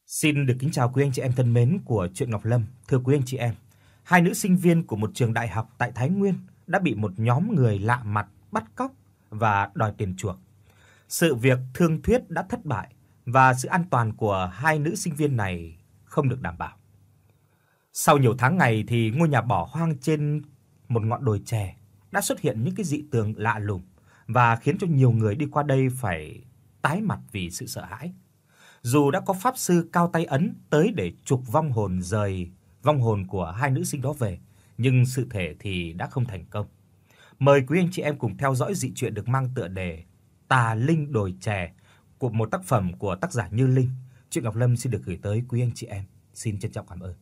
Xin được kính chào quý anh chị em thân mến của Truyện Ngọc Lâm. Thưa quý anh chị em, hai nữ sinh viên của một trường đại học tại Thái Nguyên đã bị một nhóm người lạ mặt bắt cóc và đòi tiền chuộc. Sự việc thương thuyết đã thất bại và sự an toàn của hai nữ sinh viên này không được đảm bảo. Sau nhiều tháng ngày thì ngôi nhà bỏ hoang trên một ngọn đồi chè đã xuất hiện những cái dị tượng lạ lùng và khiến cho nhiều người đi qua đây phải tái mặt vì sự sợ hãi. Dù đã có pháp sư cao tay ấn tới để trục vong hồn của hai nữ sinh đó về, nhưng sự thể thì đã không thành công. Mời quý anh chị em cùng theo dõi dị truyện được mang tựa đề Tà Linh Đồi Chè của một tác phẩm của tác giả Như Linh. Truyện Ngọc Lâm xin được gửi tới quý anh chị em. Xin trân trọng cảm ơn.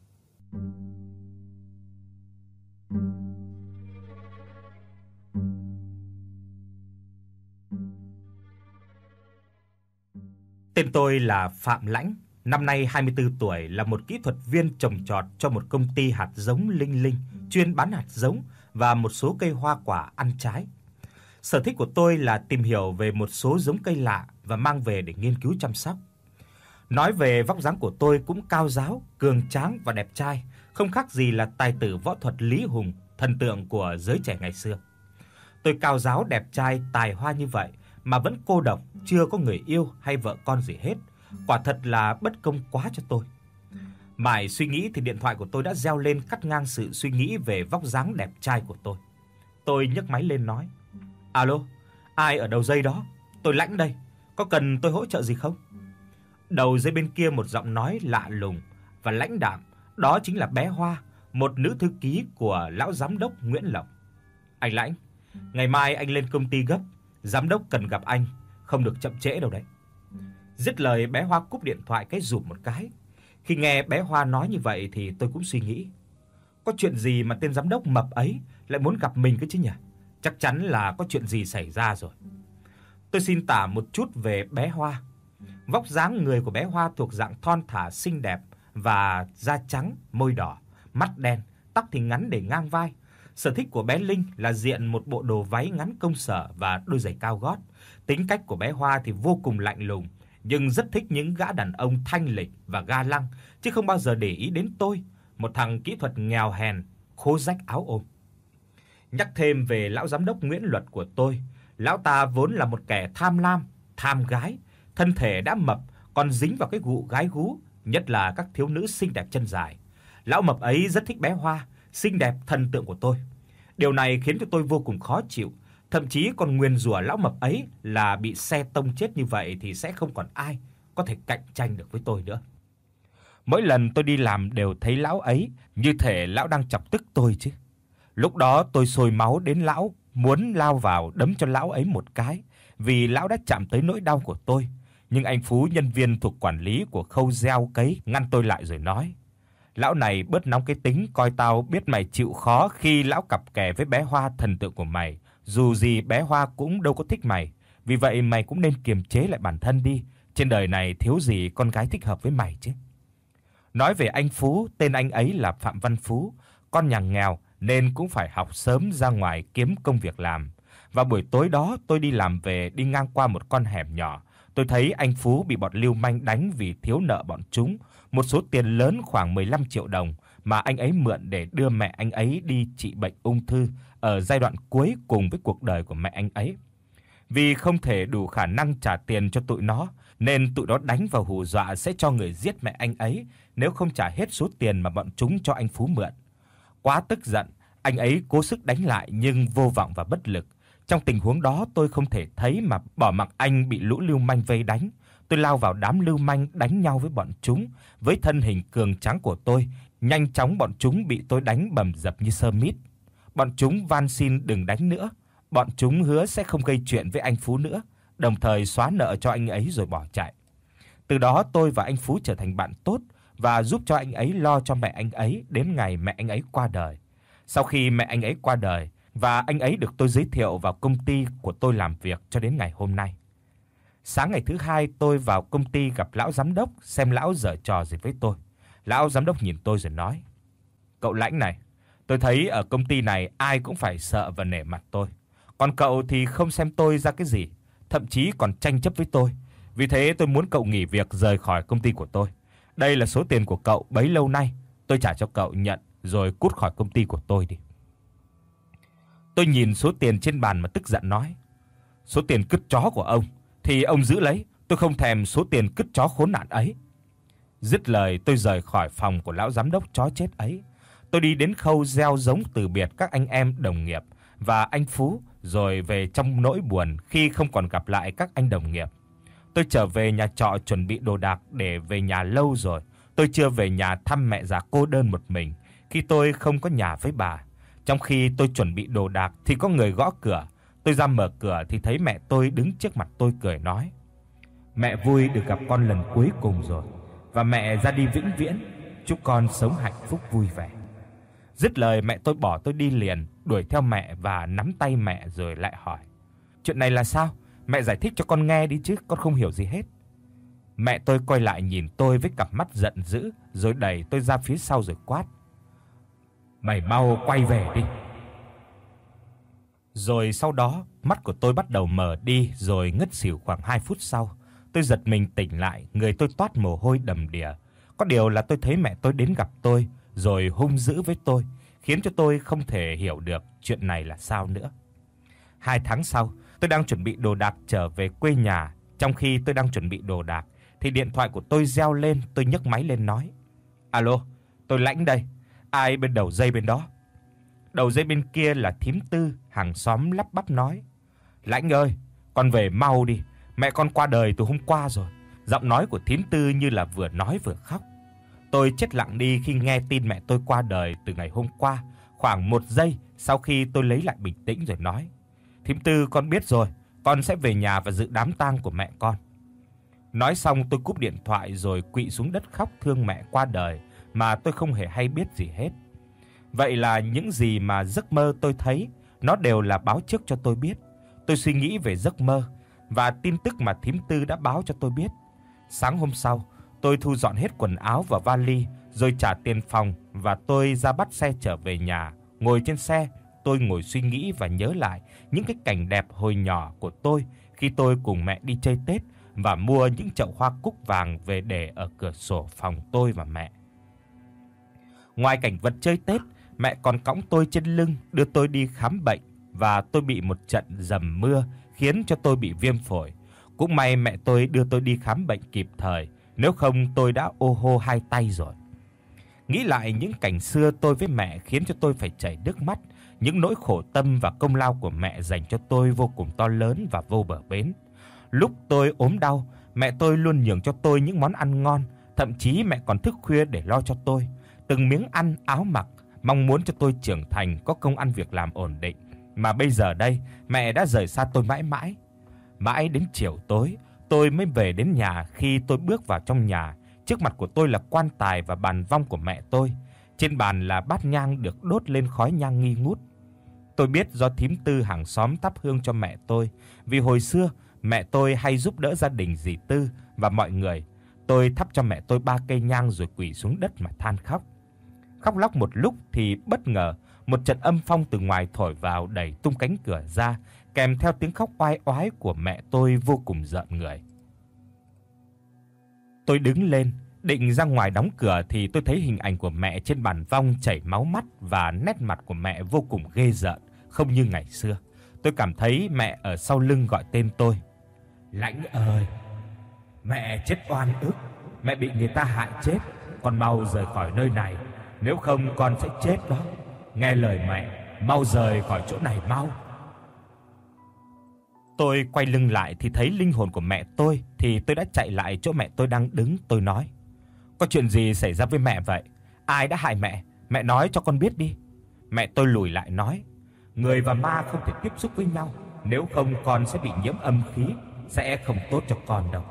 Tên tôi là Phạm Lãnh, năm nay 24 tuổi, là một kỹ thuật viên trồng trọt cho một công ty hạt giống Linh Linh, chuyên bán hạt giống và một số cây hoa quả ăn trái. Sở thích của tôi là tìm hiểu về một số giống cây lạ và mang về để nghiên cứu chăm sóc. Nói về vóc dáng của tôi cũng cao ráo, cường tráng và đẹp trai, không khác gì là tài tử võ thuật Lý Hùng, thần tượng của giới trẻ ngày xưa. Tôi cao ráo, đẹp trai, tài hoa như vậy mà vẫn cô độc, chưa có người yêu hay vợ con gì hết, quả thật là bất công quá cho tôi. Mãi suy nghĩ thì điện thoại của tôi đã reo lên cắt ngang sự suy nghĩ về vóc dáng đẹp trai của tôi. Tôi nhấc máy lên nói: "Alo, ai ở đầu dây đó? Tôi Lãnh đây, có cần tôi hỗ trợ gì không?" Đầu dây bên kia một giọng nói lạ lùng và lãnh đạm, đó chính là bé Hoa, một nữ thư ký của lão giám đốc Nguyễn Lộc. "Anh Lãnh, ngày mai anh lên công ty gấp, giám đốc cần gặp anh, không được chậm trễ đâu đấy." Dứt lời, bé Hoa cúp điện thoại cái rụp một cái. Khi nghe bé Hoa nói như vậy thì tôi cũng suy nghĩ, có chuyện gì mà tên giám đốc mập ấy lại muốn gặp mình cơ chứ nhỉ? Chắc chắn là có chuyện gì xảy ra rồi. Tôi xin tả một chút về bé Hoa. Vóc dáng người của bé Hoa thuộc dạng thon thả xinh đẹp và da trắng, môi đỏ, mắt đen, tóc thì ngắn để ngang vai. Sở thích của bé Linh là diện một bộ đồ váy ngắn công sở và đôi giày cao gót. Tính cách của bé Hoa thì vô cùng lạnh lùng, nhưng rất thích những gã đàn ông thanh lịch và ga lăng, chứ không bao giờ để ý đến tôi, một thằng kỹ thuật nghèo hèn, khố rách áo ôm. Nhắc thêm về lão giám đốc Nguyễn Luật của tôi, lão ta vốn là một kẻ tham lam, tham gái, thân thể đã mập còn dính vào cái gụ gái gú, nhất là các thiếu nữ xinh đẹp chân dài. Lão mập ấy rất thích bé Hoa, xinh đẹp thần tượng của tôi. Điều này khiến cho tôi vô cùng khó chịu, thậm chí còn nguyền rủa lão mập ấy là bị xe tông chết như vậy thì sẽ không còn ai có thể cạnh tranh được với tôi nữa. Mỗi lần tôi đi làm đều thấy lão ấy, như thể lão đang chọc tức tôi chứ. Lúc đó tôi sôi máu đến lão, muốn lao vào đấm cho lão ấy một cái, vì lão đã chạm tới nỗi đau của tôi. Nhưng anh Phú, nhân viên thuộc quản lý của khâu gieo cấy, ngăn tôi lại rồi nói: "Lão này bớt nóng cái tính, coi tao biết mày chịu khó khi lão cặp kè với bé Hoa thần tượng của mày. Dù gì bé Hoa cũng đâu có thích mày, vì vậy mày cũng nên kiềm chế lại bản thân đi, trên đời này thiếu gì con gái thích hợp với mày chứ." Nói về anh Phú, tên anh ấy là Phạm Văn Phú, con nhà nghèo nên cũng phải học sớm ra ngoài kiếm công việc làm. Vào buổi tối đó, tôi đi làm về, đi ngang qua một con hẻm nhỏ, tôi thấy anh Phú bị bọn lưu manh đánh vì thiếu nợ bọn chúng một số tiền lớn khoảng 15 triệu đồng mà anh ấy mượn để đưa mẹ anh ấy đi trị bệnh ung thư ở giai đoạn cuối cùng với cuộc đời của mẹ anh ấy. Vì không thể đủ khả năng trả tiền cho tụi nó, nên tụi nó đánh và hù dọa sẽ cho người giết mẹ anh ấy nếu không trả hết số tiền mà bọn chúng cho anh Phú mượn. Quá tức giận, anh ấy cố sức đánh lại nhưng vô vọng và bất lực. Trong tình huống đó, tôi không thể thấy mà bỏ mặc anh bị lũ lưu manh vây đánh. Tôi lao vào đám lưu manh đánh nhau với bọn chúng. Với thân hình cường tráng của tôi, nhanh chóng bọn chúng bị tôi đánh bầm dập như sơ mít. Bọn chúng van xin đừng đánh nữa. Bọn chúng hứa sẽ không gây chuyện với anh Phú nữa, đồng thời xóa nợ cho anh ấy rồi bỏ chạy. Từ đó tôi và anh Phú trở thành bạn tốt và giúp cho anh ấy lo cho mẹ anh ấy đến ngày mẹ anh ấy qua đời. Sau khi mẹ anh ấy qua đời và anh ấy được tôi giới thiệu vào công ty của tôi làm việc cho đến ngày hôm nay. Sáng ngày thứ hai, tôi vào công ty gặp lão giám đốc xem lão giở trò gì với tôi. Lão giám đốc nhìn tôi rồi nói: "Cậu Lãnh này, tôi thấy ở công ty này ai cũng phải sợ và nể mặt tôi. Còn cậu thì không xem tôi ra cái gì, thậm chí còn tranh chấp với tôi. Vì thế tôi muốn cậu nghỉ việc rời khỏi công ty của tôi. Đây là số tiền của cậu bấy lâu nay, tôi trả cho cậu, nhận rồi cút khỏi công ty của tôi đi." Tôi nhìn số tiền trên bàn mà tức giận nói: "Số tiền cứt chó của ông thì ông giữ lấy, tôi không thèm số tiền cứt chó khốn nạn ấy." Dứt lời, tôi rời khỏi phòng của lão giám đốc chó chết ấy. Tôi đi đến khâu gieo giống từ biệt các anh em đồng nghiệp và anh Phú, rồi về trong nỗi buồn khi không còn gặp lại các anh đồng nghiệp. Tôi trở về nhà trọ chuẩn bị đồ đạc để về nhà lâu rồi. Tôi chưa về nhà thăm mẹ già cô đơn một mình khi tôi không có nhà với bà. Trong khi tôi chuẩn bị đồ đạc thì có người gõ cửa. Tôi ra mở cửa thì thấy mẹ tôi đứng trước mặt tôi cười nói: "Mẹ vui được gặp con lần cuối cùng rồi, và mẹ ra đi vĩnh viễn, chúc con sống hạnh phúc vui vẻ." Dứt lời, mẹ tôi bỏ tôi đi liền, đuổi theo mẹ và nắm tay mẹ rồi lại hỏi: "Chuyện này là sao? Mẹ giải thích cho con nghe đi chứ, con không hiểu gì hết." Mẹ tôi quay lại nhìn tôi với cặp mắt giận dữ, rồi đẩy tôi ra phía sau rồi quát: "Mày mau quay về đi." Rồi sau đó, mắt của tôi bắt đầu mờ đi rồi ngất xỉu khoảng 2 phút sau. Tôi giật mình tỉnh lại, người tôi toát mồ hôi đầm đìa. Có điều là tôi thấy mẹ tôi đến gặp tôi rồi hung dữ với tôi, khiến cho tôi không thể hiểu được chuyện này là sao nữa. 2 tháng sau, tôi đang chuẩn bị đồ đạc trở về quê nhà. Trong khi tôi đang chuẩn bị đồ đạc thì điện thoại của tôi reo lên, tôi nhấc máy lên nói: "Alo, tôi Lãnh đây. Ai bên đầu dây bên đó?" Đầu dây bên kia là thím Tư, hàng xóm lắp bắp nói: "Lãnh ơi, con về mau đi, mẹ con qua đời từ hôm qua rồi." Giọng nói của thím Tư như là vừa nói vừa khóc. Tôi chết lặng đi khi nghe tin mẹ tôi qua đời từ ngày hôm qua. Khoảng 1 giây sau khi tôi lấy lại bình tĩnh rồi nói: "Thím Tư, con biết rồi, con sẽ về nhà và dự đám tang của mẹ con." Nói xong tôi cúp điện thoại rồi quỵ xuống đất khóc thương mẹ qua đời mà tôi không hề hay biết gì hết. Vậy là những gì mà giấc mơ tôi thấy nó đều là báo trước cho tôi biết. Tôi suy nghĩ về giấc mơ và tin tức mà thím Tư đã báo cho tôi biết. Sáng hôm sau, tôi thu dọn hết quần áo và vali rồi trả tiền phòng và tôi ra bắt xe trở về nhà. Ngồi trên xe, tôi ngồi suy nghĩ và nhớ lại những cái cảnh đẹp hồi nhỏ của tôi khi tôi cùng mẹ đi chơi Tết và mua những chậu hoa cúc vàng về để ở cửa sổ phòng tôi và mẹ. Ngoài cảnh vật chơi Tết, mẹ còn cõng tôi trên lưng đưa tôi đi khám bệnh và tôi bị một trận dầm mưa khiến cho tôi bị viêm phổi. Cũng may mẹ tôi đưa tôi đi khám bệnh kịp thời, nếu không tôi đã ô hô 2 tay rồi. Nghĩ lại những cảnh xưa tôi với mẹ khiến cho tôi phải chảy nước mắt, những nỗi khổ tâm và công lao của mẹ dành cho tôi vô cùng to lớn và vô bờ bến. Lúc tôi ốm đau, mẹ tôi luôn nhường cho tôi những món ăn ngon, thậm chí mẹ còn thức khuya để lo cho tôi từng miếng ăn, áo mặc, mong muốn cho tôi trưởng thành, có công ăn việc làm ổn định. Mà bây giờ đây, mẹ đã rời xa tôi mãi mãi. Mãi đến chiều tối, tôi mới về đến nhà. Khi tôi bước vào trong nhà, trước mặt của tôi là quan tài và bàn vong của mẹ tôi. Trên bàn là bát nhang được đốt lên khói nhang nghi ngút. Tôi biết do thím Tư hàng xóm thắp hương cho mẹ tôi, vì hồi xưa mẹ tôi hay giúp đỡ gia đình dì Tư và mọi người. Tôi thắp cho mẹ tôi 3 cây nhang rồi quỳ xuống đất mà than khóc. Khóc lóc một lúc thì bất ngờ một trận âm phong từ ngoài thổi vào đẩy tung cánh cửa ra, kèm theo tiếng khóc oai oái của mẹ tôi vô cùng rợn người. Tôi đứng lên, định ra ngoài đóng cửa thì tôi thấy hình ảnh của mẹ trên bàn vong chảy máu mắt và nét mặt của mẹ vô cùng ghê rợn, không như ngày xưa. Tôi cảm thấy mẹ ở sau lưng gọi tên tôi. "Lãnh ơi, mẹ chết oan ức, mẹ bị người ta hại chết, con mau rời khỏi nơi này, nếu không con sẽ chết đó. Nghe lời mẹ, mau rời khỏi chỗ này mau." Tôi quay lưng lại thì thấy linh hồn của mẹ tôi, thì tôi đã chạy lại chỗ mẹ tôi đang đứng, tôi nói: "Có chuyện gì xảy ra với mẹ vậy? Ai đã hại mẹ? Mẹ nói cho con biết đi." Mẹ tôi lùi lại nói: "Người và ma không thể tiếp xúc với nhau, nếu không con sẽ bị nhiễm âm khí, sẽ không tốt cho con đâu."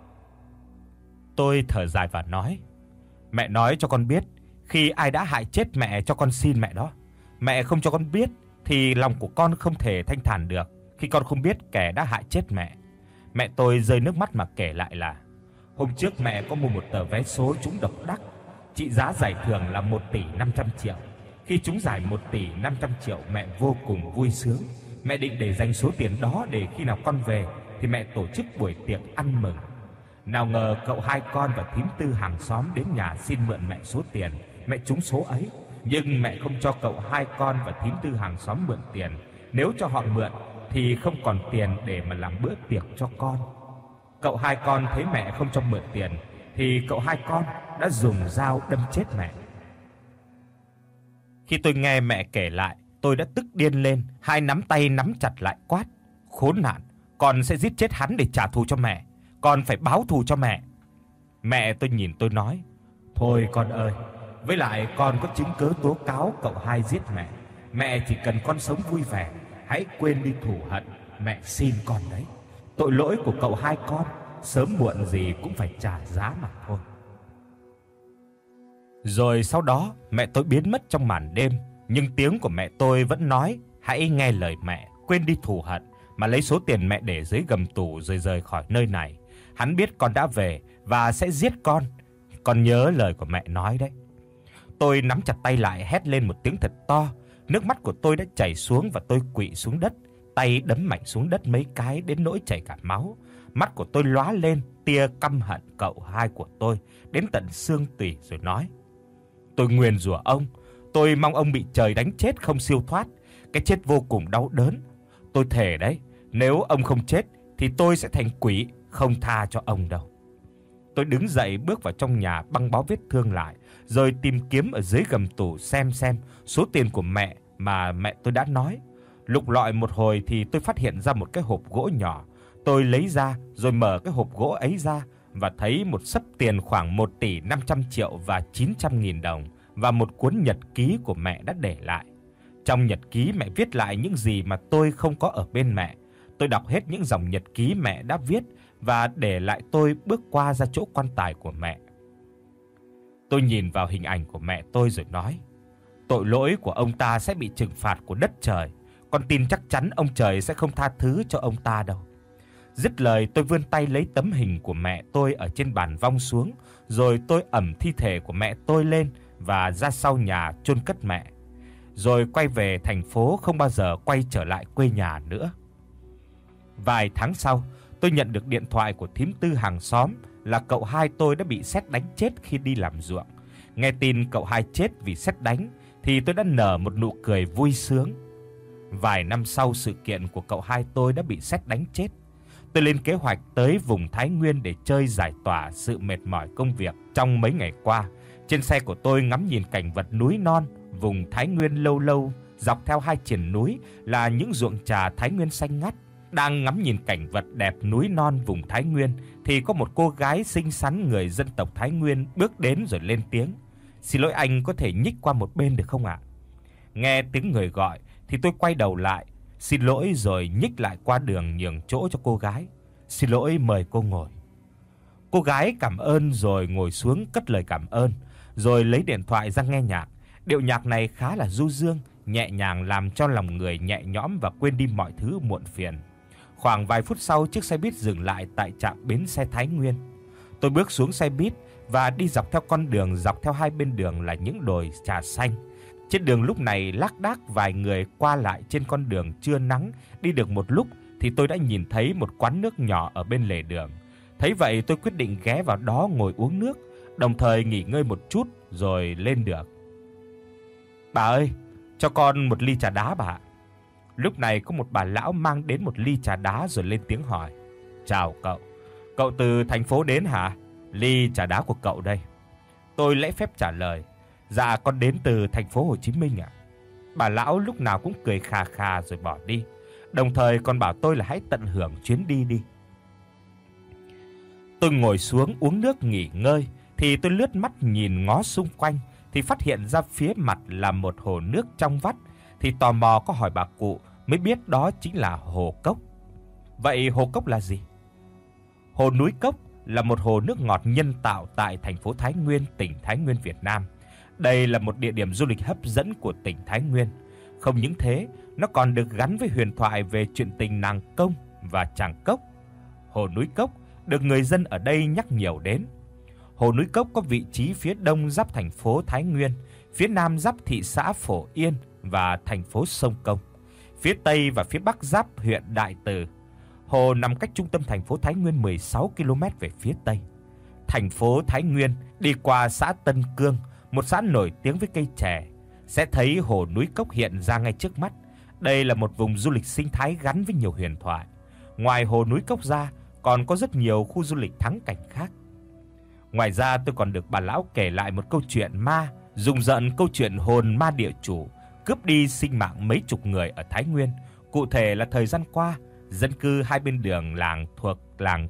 Tôi thở dài và nói: "Mẹ nói cho con biết, khi ai đã hại chết mẹ cho con xin mẹ đó. Mẹ không cho con biết thì lòng của con không thể thanh thản được khi con không biết kẻ đã hại chết mẹ." Mẹ tôi rơi nước mắt mà kể lại là: "Hôm trước mẹ có mua một tờ vé số trúng độc đắc, trị giá giải thưởng là 1 tỷ 500 triệu. Khi trúng giải 1 tỷ 500 triệu, mẹ vô cùng vui sướng. Mẹ định để dành số tiền đó để khi nào con về thì mẹ tổ chức buổi tiệc ăn mừng. Nào ngờ cậu hai con và thím Tư hàng xóm đến nhà xin mượn mẹ số tiền, mẹ trúng số ấy, nhưng mẹ không cho cậu hai con và thím Tư hàng xóm mượn tiền, nếu cho họ mượn thì không còn tiền để mà làm bữa tiệc cho con. Cậu hai con thấy mẹ không cho mượn tiền thì cậu hai con đã dùng dao đâm chết mẹ. Khi tôi nghe mẹ kể lại, tôi đã tức điên lên, hai nắm tay nắm chặt lại quát: "Khốn nạn, con sẽ giết chết hắn để trả thù cho mẹ, con phải báo thù cho mẹ." Mẹ tôi nhìn tôi nói: "Thôi con ơi, với lại con có chứng cứ tố cáo cậu hai giết mẹ, mẹ chỉ cần con sống vui vẻ, hãy quên đi thù hận, mẹ xin con đấy. Tội lỗi của cậu hai con sớm muộn gì cũng phải trả giá mà thôi." Rồi sau đó, mẹ tôi biến mất trong màn đêm, nhưng tiếng của mẹ tôi vẫn nói: "Hãy nghe lời mẹ, quên đi thù hận mà lấy số tiền mẹ để dưới gầm tủ rồi rời khỏi nơi này. Hắn biết con đã về và sẽ giết con. Con nhớ lời của mẹ nói đấy." Tôi nắm chặt tay lại hét lên một tiếng thật to, nước mắt của tôi đã chảy xuống và tôi quỵ xuống đất, tay đấm mạnh xuống đất mấy cái đến nỗi chảy cả máu. Mắt của tôi lóa lên tia căm hận cậu hai của tôi đến tận xương tủy rồi nói: "Tôi nguyền rủa ông, tôi mong ông bị trời đánh chết không siêu thoát, cái chết vô cùng đau đớn. Tôi thề đấy, nếu ông không chết thì tôi sẽ thành quỷ, không tha cho ông đâu." Tôi đứng dậy bước vào trong nhà băng bó vết thương lại, rồi tìm kiếm ở dưới gầm tủ xem số tiền của mẹ mà mẹ tôi đã nói. Lục lọi một hồi thì tôi phát hiện ra một cái hộp gỗ nhỏ. Tôi lấy ra rồi mở cái hộp gỗ ấy ra và thấy một xấp tiền khoảng 1 tỷ 500 triệu và 900 nghìn đồng và một cuốn nhật ký của mẹ đã để lại. Trong nhật ký mẹ viết lại những gì mà tôi không có ở bên mẹ. Tôi đọc hết những dòng nhật ký mẹ đã viết và để lại tôi bước qua ra chỗ quan tài của mẹ. Tôi nhìn vào hình ảnh của mẹ tôi rồi nói: "Tội lỗi của ông ta sẽ bị trừng phạt của đất trời, con tin chắc chắn ông trời sẽ không tha thứ cho ông ta đâu." Dứt lời, tôi vươn tay lấy tấm hình của mẹ tôi ở trên bàn vong xuống, rồi tôi ẵm thi thể của mẹ tôi lên và ra sau nhà chôn cất mẹ, rồi quay về thành phố không bao giờ quay trở lại quê nhà nữa. Vài tháng sau, tôi nhận được điện thoại của thím Tư hàng xóm là cậu hai tôi đã bị sét đánh chết khi đi làm ruộng. Nghe tin cậu hai chết vì sét đánh thì tôi đã nở một nụ cười vui sướng. Vài năm sau sự kiện của cậu hai tôi đã bị sét đánh chết, tôi lên kế hoạch tới vùng Thái Nguyên để chơi giải tỏa sự mệt mỏi công việc trong mấy ngày qua. Trên xe của tôi ngắm nhìn cảnh vật núi non vùng Thái Nguyên lâu lâu, dọc theo hai triền núi là những ruộng trà Thái Nguyên xanh ngắt. Đang ngắm nhìn cảnh vật đẹp núi non vùng Thái Nguyên thì có một cô gái xinh xắn người dân tộc Thái Nguyên bước đến rồi lên tiếng: "Xin lỗi anh, có thể nhích qua một bên được không ạ?" Nghe tiếng người gọi thì tôi quay đầu lại, xin lỗi rồi nhích lại qua đường nhường chỗ cho cô gái. "Xin lỗi, mời cô ngồi." Cô gái cảm ơn rồi ngồi xuống cất lời cảm ơn, rồi lấy điện thoại ra nghe nhạc. Điệu nhạc này khá là du dương, nhẹ nhàng làm cho lòng người nhẹ nhõm và quên đi mọi thứ muộn phiền. Khoảng vài phút sau, chiếc xe buýt dừng lại tại trạm bến xe Thái Nguyên. Tôi bước xuống xe buýt và đi dọc theo con đường, dọc theo hai bên đường là những đồi trà xanh. Trên đường lúc này lác đác vài người qua lại trên con đường trưa nắng. Đi được một lúc thì tôi đã nhìn thấy một quán nước nhỏ ở bên lề đường. Thấy vậy tôi quyết định ghé vào đó ngồi uống nước, đồng thời nghỉ ngơi một chút rồi lên được. "Bà ơi, cho con một ly trà đá bà." Lúc này có một bà lão mang đến một ly trà đá rồi lên tiếng hỏi: "Chào cậu, cậu từ thành phố đến hả? Ly trà đá của cậu đây." Tôi lễ phép trả lời: "Dạ con đến từ thành phố Hồ Chí Minh ạ." Bà lão lúc nào cũng cười khà khà rồi bỏ đi, đồng thời còn bảo tôi là hãy tận hưởng chuyến đi đi. Tôi ngồi xuống uống nước nghỉ ngơi thì tôi lướt mắt nhìn ngó xung quanh thì phát hiện ra phía mặt là một hồ nước trong vắt, thì tò mò có hỏi bà cụ mới biết đó chính là hồ Cốc. Vậy hồ Cốc là gì? Hồ núi Cốc là một hồ nước ngọt nhân tạo tại thành phố Thái Nguyên, tỉnh Thái Nguyên, Việt Nam. Đây là một địa điểm du lịch hấp dẫn của tỉnh Thái Nguyên. Không những thế, nó còn được gắn với huyền thoại về chuyện tình nàng Công và chàng Cốc. Hồ núi Cốc được người dân ở đây nhắc nhiều đến. Hồ núi Cốc có vị trí phía đông giáp thành phố Thái Nguyên, phía nam giáp thị xã Phổ Yên và thành phố Sông Công, phía tây và phía bắc giáp huyện Đại Từ. Hồ nằm cách trung tâm thành phố Thái Nguyên 16 km về phía tây. Thành phố Thái Nguyên đi qua xã Tân Cương, một xã nổi tiếng với cây chè, sẽ thấy hồ núi Cốc hiện ra ngay trước mắt. Đây là một vùng du lịch sinh thái gắn với nhiều huyền thoại. Ngoài hồ núi Cốc ra, còn có rất nhiều khu du lịch thắng cảnh khác. Ngoài ra tôi còn được bà lão kể lại một câu chuyện ma, rùng rợn câu chuyện hồn ma địa chủ cướp đi sinh mạng mấy chục người ở Thái Nguyên. Cụ thể là thời gian qua, dân cư hai bên đường làng thuộc làng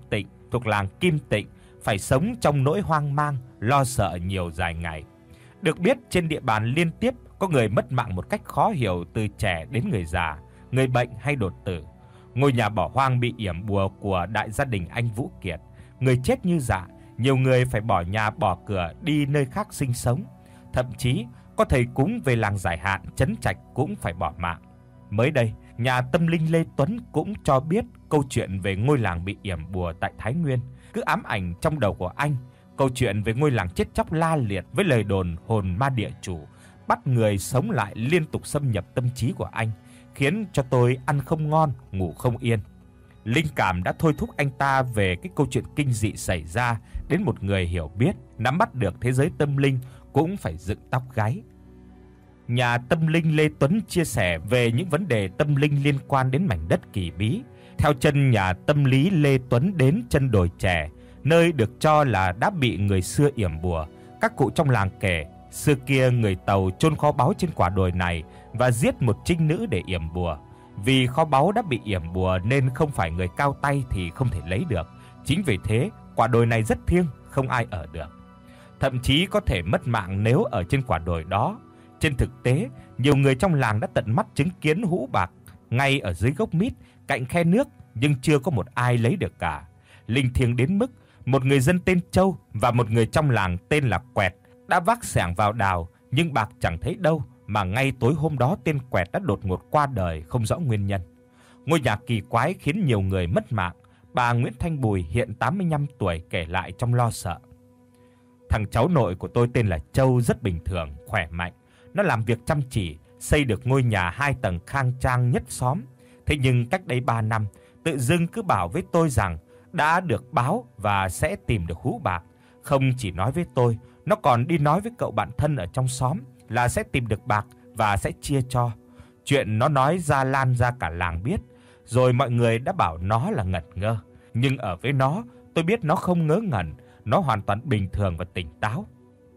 Kim Tịnh phải sống trong nỗi hoang mang, lo sợ nhiều dài ngày. Được biết trên địa bàn liên tiếp có người mất mạng một cách khó hiểu, từ trẻ đến người già, người bệnh hay đột tử. Ngôi nhà bỏ hoang bị yểm bùa của đại gia đình anh Vũ Kiệt, người chết như dạ, nhiều người phải bỏ nhà bỏ cửa đi nơi khác sinh sống. Thậm chí có thầy cúng về làng Giải Hạn, Trấn Trạch cũng phải bỏ mạng. Mới đây, nhà tâm linh Lê Tuấn cũng cho biết câu chuyện về ngôi làng bị yểm bùa tại Thái Nguyên. Cứ ám ảnh trong đầu của anh, câu chuyện về ngôi làng chết chóc la liệt với lời đồn hồn ma địa chủ bắt người sống lại liên tục xâm nhập tâm trí của anh, khiến cho tôi ăn không ngon, ngủ không yên. Linh cảm đã thôi thúc anh ta về cái câu chuyện kinh dị xảy ra đến một người hiểu biết, nắm bắt được thế giới tâm linh cũng phải dựng tóc gáy. Nhà tâm linh Lê Tuấn chia sẻ về những vấn đề tâm linh liên quan đến mảnh đất kỳ bí. Theo chân nhà tâm lý Lê Tuấn đến chân đồi chè, nơi được cho là đã bị người xưa yểm bùa. Các cụ trong làng kể, xưa kia người Tàu chôn kho báu trên quả đồi này và giết một trinh nữ để yểm bùa. Vì kho báu đã bị yểm bùa nên không phải người cao tay thì không thể lấy được. Chính vì thế, quả đồi này rất thiêng, không ai ở được. Thậm chí có thể mất mạng nếu ở trên quả đồi đó. Trên thực tế, nhiều người trong làng đã tận mắt chứng kiến hũ bạc ngay ở dưới gốc mít cạnh khe nước, nhưng chưa có một ai lấy được cả. Linh thiêng đến mức một người dân tên Châu và một người trong làng tên là Quẹt đã vác xẻng vào đào, nhưng bạc chẳng thấy đâu, mà ngay tối hôm đó tên Quẹt đã đột ngột qua đời không rõ nguyên nhân. Ngôi nhà kỳ quái khiến nhiều người mất mạng. Bà Nguyễn Thanh Bùi hiện 85 tuổi kể lại trong lo sợ. Thằng cháu nội của tôi tên là Châu rất bình thường, khỏe mạnh. Nó làm việc chăm chỉ, xây được ngôi nhà 2 tầng khang trang nhất xóm. Thế nhưng cách đây 3 năm, tự dưng cứ bảo với tôi rằng đã được báo và sẽ tìm được hũ bạc. Không chỉ nói với tôi, nó còn đi nói với cậu bạn thân ở trong xóm là sẽ tìm được bạc và sẽ chia cho. Chuyện nó nói ra lan ra cả làng biết, rồi mọi người đã bảo nó là ngẩn ngơ. Nhưng ở với nó, tôi biết nó không ngớ ngẩn, nó hoàn toàn bình thường và tỉnh táo.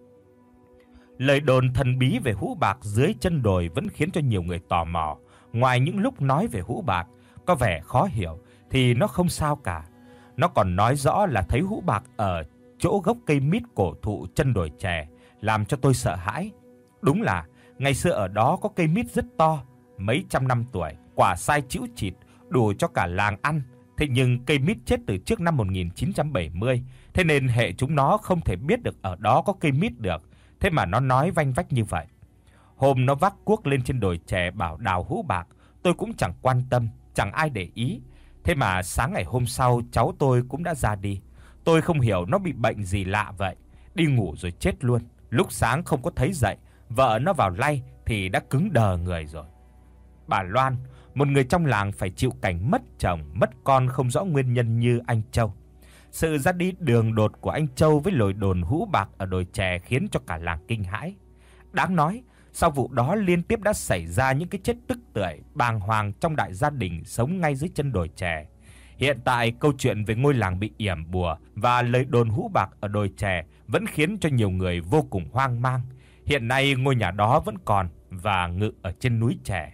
Lời đồn thần bí về hũ bạc dưới chân đồi vẫn khiến cho nhiều người tò mò. Ngoài những lúc nói về hũ bạc có vẻ khó hiểu thì nó không sao cả. Nó còn nói rõ là thấy hũ bạc ở chỗ gốc cây mít cổ thụ chân đồi chè, làm cho tôi sợ hãi. Đúng là ngày xưa ở đó có cây mít rất to, mấy trăm năm tuổi, quả sai chĩu chịt, đủ cho cả làng ăn. Thế nhưng cây mít chết từ trước năm 1970, thế nên hệ chúng nó không thể biết được ở đó có cây mít được. Thế mà nó nói vanh vách như vậy. Hôm nó vác cuốc lên trên đồi chè bảo đào hũ bạc, tôi cũng chẳng quan tâm, chẳng ai để ý. Thế mà sáng ngày hôm sau cháu tôi cũng đã ra đi. Tôi không hiểu nó bị bệnh gì lạ vậy, đi ngủ rồi chết luôn. Lúc sáng không có thấy dậy, vợ nó vào lay thì đã cứng đờ người rồi. Bà Loan, một người trong làng phải chịu cảnh mất chồng, mất con không rõ nguyên nhân như anh Châu. Sự ra đi đường đột của anh Châu với lời đồn hũ bạc ở đồi chè khiến cho cả làng kinh hãi. Đáng nói, sau vụ đó liên tiếp đã xảy ra những cái chết tức tưởi, bàng hoàng trong đại gia đình sống ngay dưới chân đồi chè. Hiện tại câu chuyện về ngôi làng bị yểm bùa và lời đồn hũ bạc ở đồi chè vẫn khiến cho nhiều người vô cùng hoang mang. Hiện nay ngôi nhà đó vẫn còn và ngự ở trên núi chè.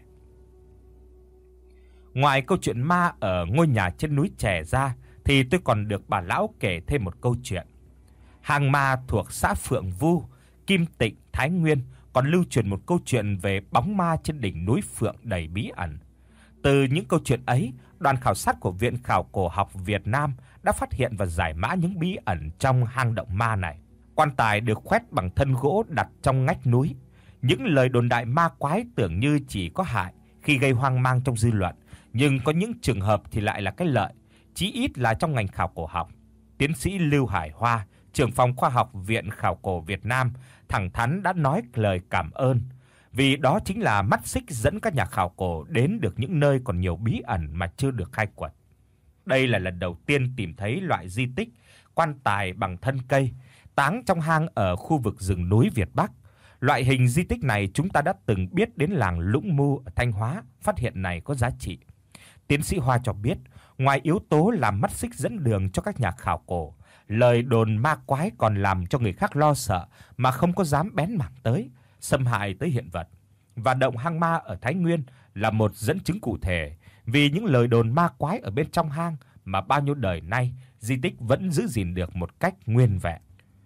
Ngoài câu chuyện ma ở ngôi nhà trên núi chè ra thì tôi còn được bà lão kể thêm một câu chuyện. Hang Ma thuộc xã Phượng Vu, Kim Tịnh, Thái Nguyên còn lưu truyền một câu chuyện về bóng ma trên đỉnh núi Phượng đầy bí ẩn. Từ những câu chuyện ấy, đoàn khảo sát của Viện Khảo cổ học Việt Nam đã phát hiện và giải mã những bí ẩn trong hang động ma này. Quan tài được khoét bằng thân gỗ đặt trong ngách núi. Những lời đồn đại ma quái tưởng như chỉ có hại khi gây hoang mang trong dư luận, nhưng có những trường hợp thì lại là cái lợi, chí ít là trong ngành khảo cổ học. Tiến sĩ Lưu Hải Hoa, trưởng phòng khoa học Viện Khảo cổ Việt Nam, thẳng thắn đã nói lời cảm ơn, vì đó chính là mắt xích dẫn các nhà khảo cổ đến được những nơi còn nhiều bí ẩn mà chưa được khai quật. Đây là lần đầu tiên tìm thấy loại di tích quan tài bằng thân cây táng trong hang ở khu vực rừng núi Việt Bắc. Loại hình di tích này chúng ta đã từng biết đến làng Lũng Mu ở Thanh Hóa, phát hiện này có giá trị. Tiến sĩ Hoa cho biết, ngoài yếu tố làm mắt xích dẫn đường cho các nhà khảo cổ, lời đồn ma quái còn làm cho người khác lo sợ mà không có dám bén mảng tới, xâm hại tới hiện vật. Và động hang ma ở Thái Nguyên là một dẫn chứng cụ thể, vì những lời đồn ma quái ở bên trong hang mà bao nhiêu đời nay di tích vẫn giữ gìn được một cách nguyên vẹn.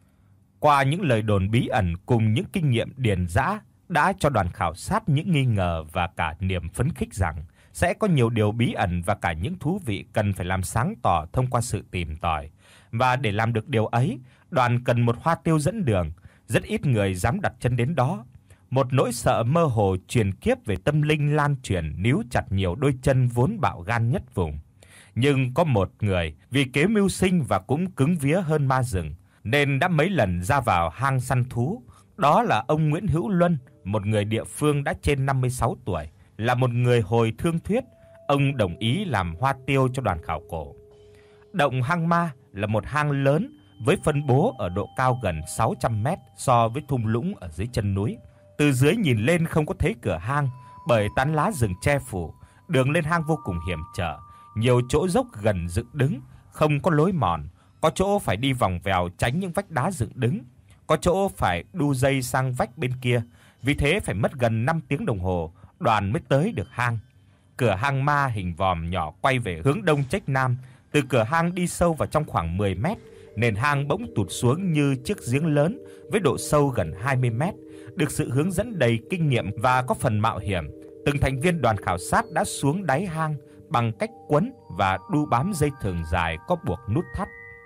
Qua những lời đồn bí ẩn cùng những kinh nghiệm điền dã đã cho đoàn khảo sát những nghi ngờ và cả niềm phấn khích rằng sẽ có nhiều điều bí ẩn và cả những thú vị cần phải làm sáng tỏ thông qua sự tìm tòi. Và để làm được điều ấy, đoàn cần một hoa tiêu dẫn đường, rất ít người dám đặt chân đến đó. Một nỗi sợ mơ hồ truyền kiếp về tâm linh lan truyền níu chặt nhiều đôi chân vốn bạo gan nhất vùng. Nhưng có một người vì kế mưu sinh và cũng cứng vía hơn ma rừng nên đã mấy lần ra vào hang săn thú. Đó là ông Nguyễn Hữu Luân, một người địa phương đã trên 56 tuổi, là một người hồi thương thuyết. Ông đồng ý làm hoa tiêu cho đoàn khảo cổ. Động hang ma là một hang lớn với phân bố ở độ cao gần 600 mét so với thung lũng ở dưới chân núi. Từ dưới nhìn lên không có thấy cửa hang bởi tán lá rừng che phủ, đường lên hang vô cùng hiểm trở, nhiều chỗ dốc gần dựng đứng, không có lối mòn, có chỗ phải đi vòng vèo tránh những vách đá dựng đứng, có chỗ phải đu dây sang vách bên kia, vì thế phải mất gần 5 tiếng đồng hồ đoàn mới tới được hang. Cửa hang ma hình vòm nhỏ quay về hướng đông chếch nam, từ cửa hang đi sâu vào trong khoảng 10 mét, nền hang bỗng tụt xuống như chiếc giếng lớn với độ sâu gần 20 mét. Được sự hướng dẫn đầy kinh nghiệm và có phần mạo hiểm, từng thành viên đoàn khảo sát đã xuống đáy hang bằng cách quấn và đu bám dây thừng dài có buộc nút thắt.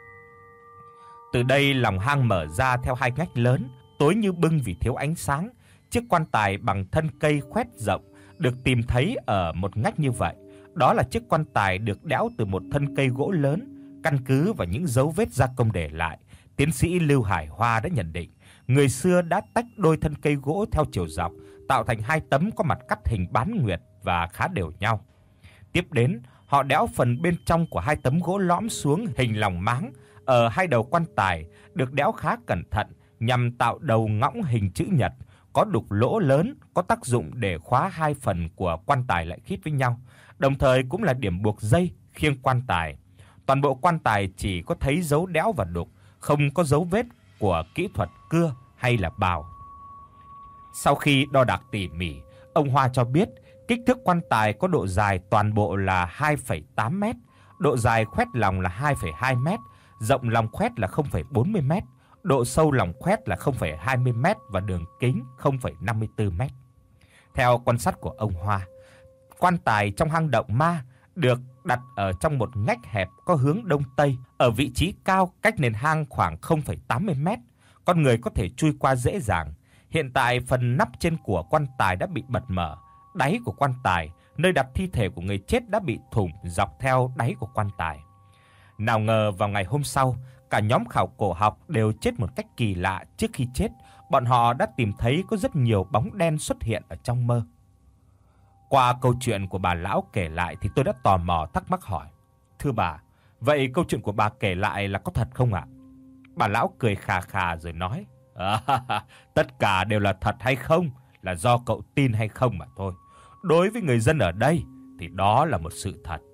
Từ đây lòng hang mở ra theo hai ngách lớn, tối như bưng vì thiếu ánh sáng. Chiếc quan tài bằng thân cây khoét rộng được tìm thấy ở một ngách như vậy. Đó là chiếc quan tài được đẽo từ một thân cây gỗ lớn. Căn cứ vào những dấu vết gia công để lại, tiến sĩ Lưu Hải Hoa đã nhận định người xưa đã tách đôi thân cây gỗ theo chiều dọc, tạo thành hai tấm có mặt cắt hình bán nguyệt và khá đều nhau. Tiếp đến, họ đẽo phần bên trong của hai tấm gỗ lõm xuống hình lòng máng ở hai đầu quan tài, được đẽo khá cẩn thận nhằm tạo đầu ngõng hình chữ nhật, có đục lỗ lớn, có tác dụng để khóa hai phần của quan tài lại khít với nhau, đồng thời cũng là điểm buộc dây khiêng quan tài. Toàn bộ quan tài chỉ có thấy dấu đẽo và đục, không có dấu vết của kỹ thuật cưa hay là bào. Sau khi đo đạc tỉ mỉ, ông Hoa cho biết kích thước quan tài có độ dài toàn bộ là 2,8 mét, độ dài khoét lòng là 2,2 mét, rộng lòng khoét là 0,40 mét, độ sâu lòng khoét là 0,20 mét và đường kính 0,54 mét. Theo quan sát của ông Hoa, quan tài trong hang động ma được đặt ở trong một ngách hẹp có hướng đông tây, ở vị trí cao cách nền hang khoảng 0,80 mét, con người có thể chui qua dễ dàng. Hiện tại phần nắp trên của quan tài đã bị bật mở, đáy của quan tài, nơi đặt thi thể của người chết đã bị thủng dọc theo đáy của quan tài. Nào ngờ vào ngày hôm sau, cả nhóm khảo cổ học đều chết một cách kỳ lạ. Trước khi chết, bọn họ đã tìm thấy có rất nhiều bóng đen xuất hiện ở trong mơ. Qua câu chuyện của bà lão kể lại thì tôi đã tò mò thắc mắc hỏi: "Thưa bà, vậy câu chuyện của bà kể lại là có thật không ạ?" Bà lão cười khà khà rồi nói: Tất cả đều là thật hay không là do cậu tin hay không mà thôi. Đối với người dân ở đây thì đó là một sự thật."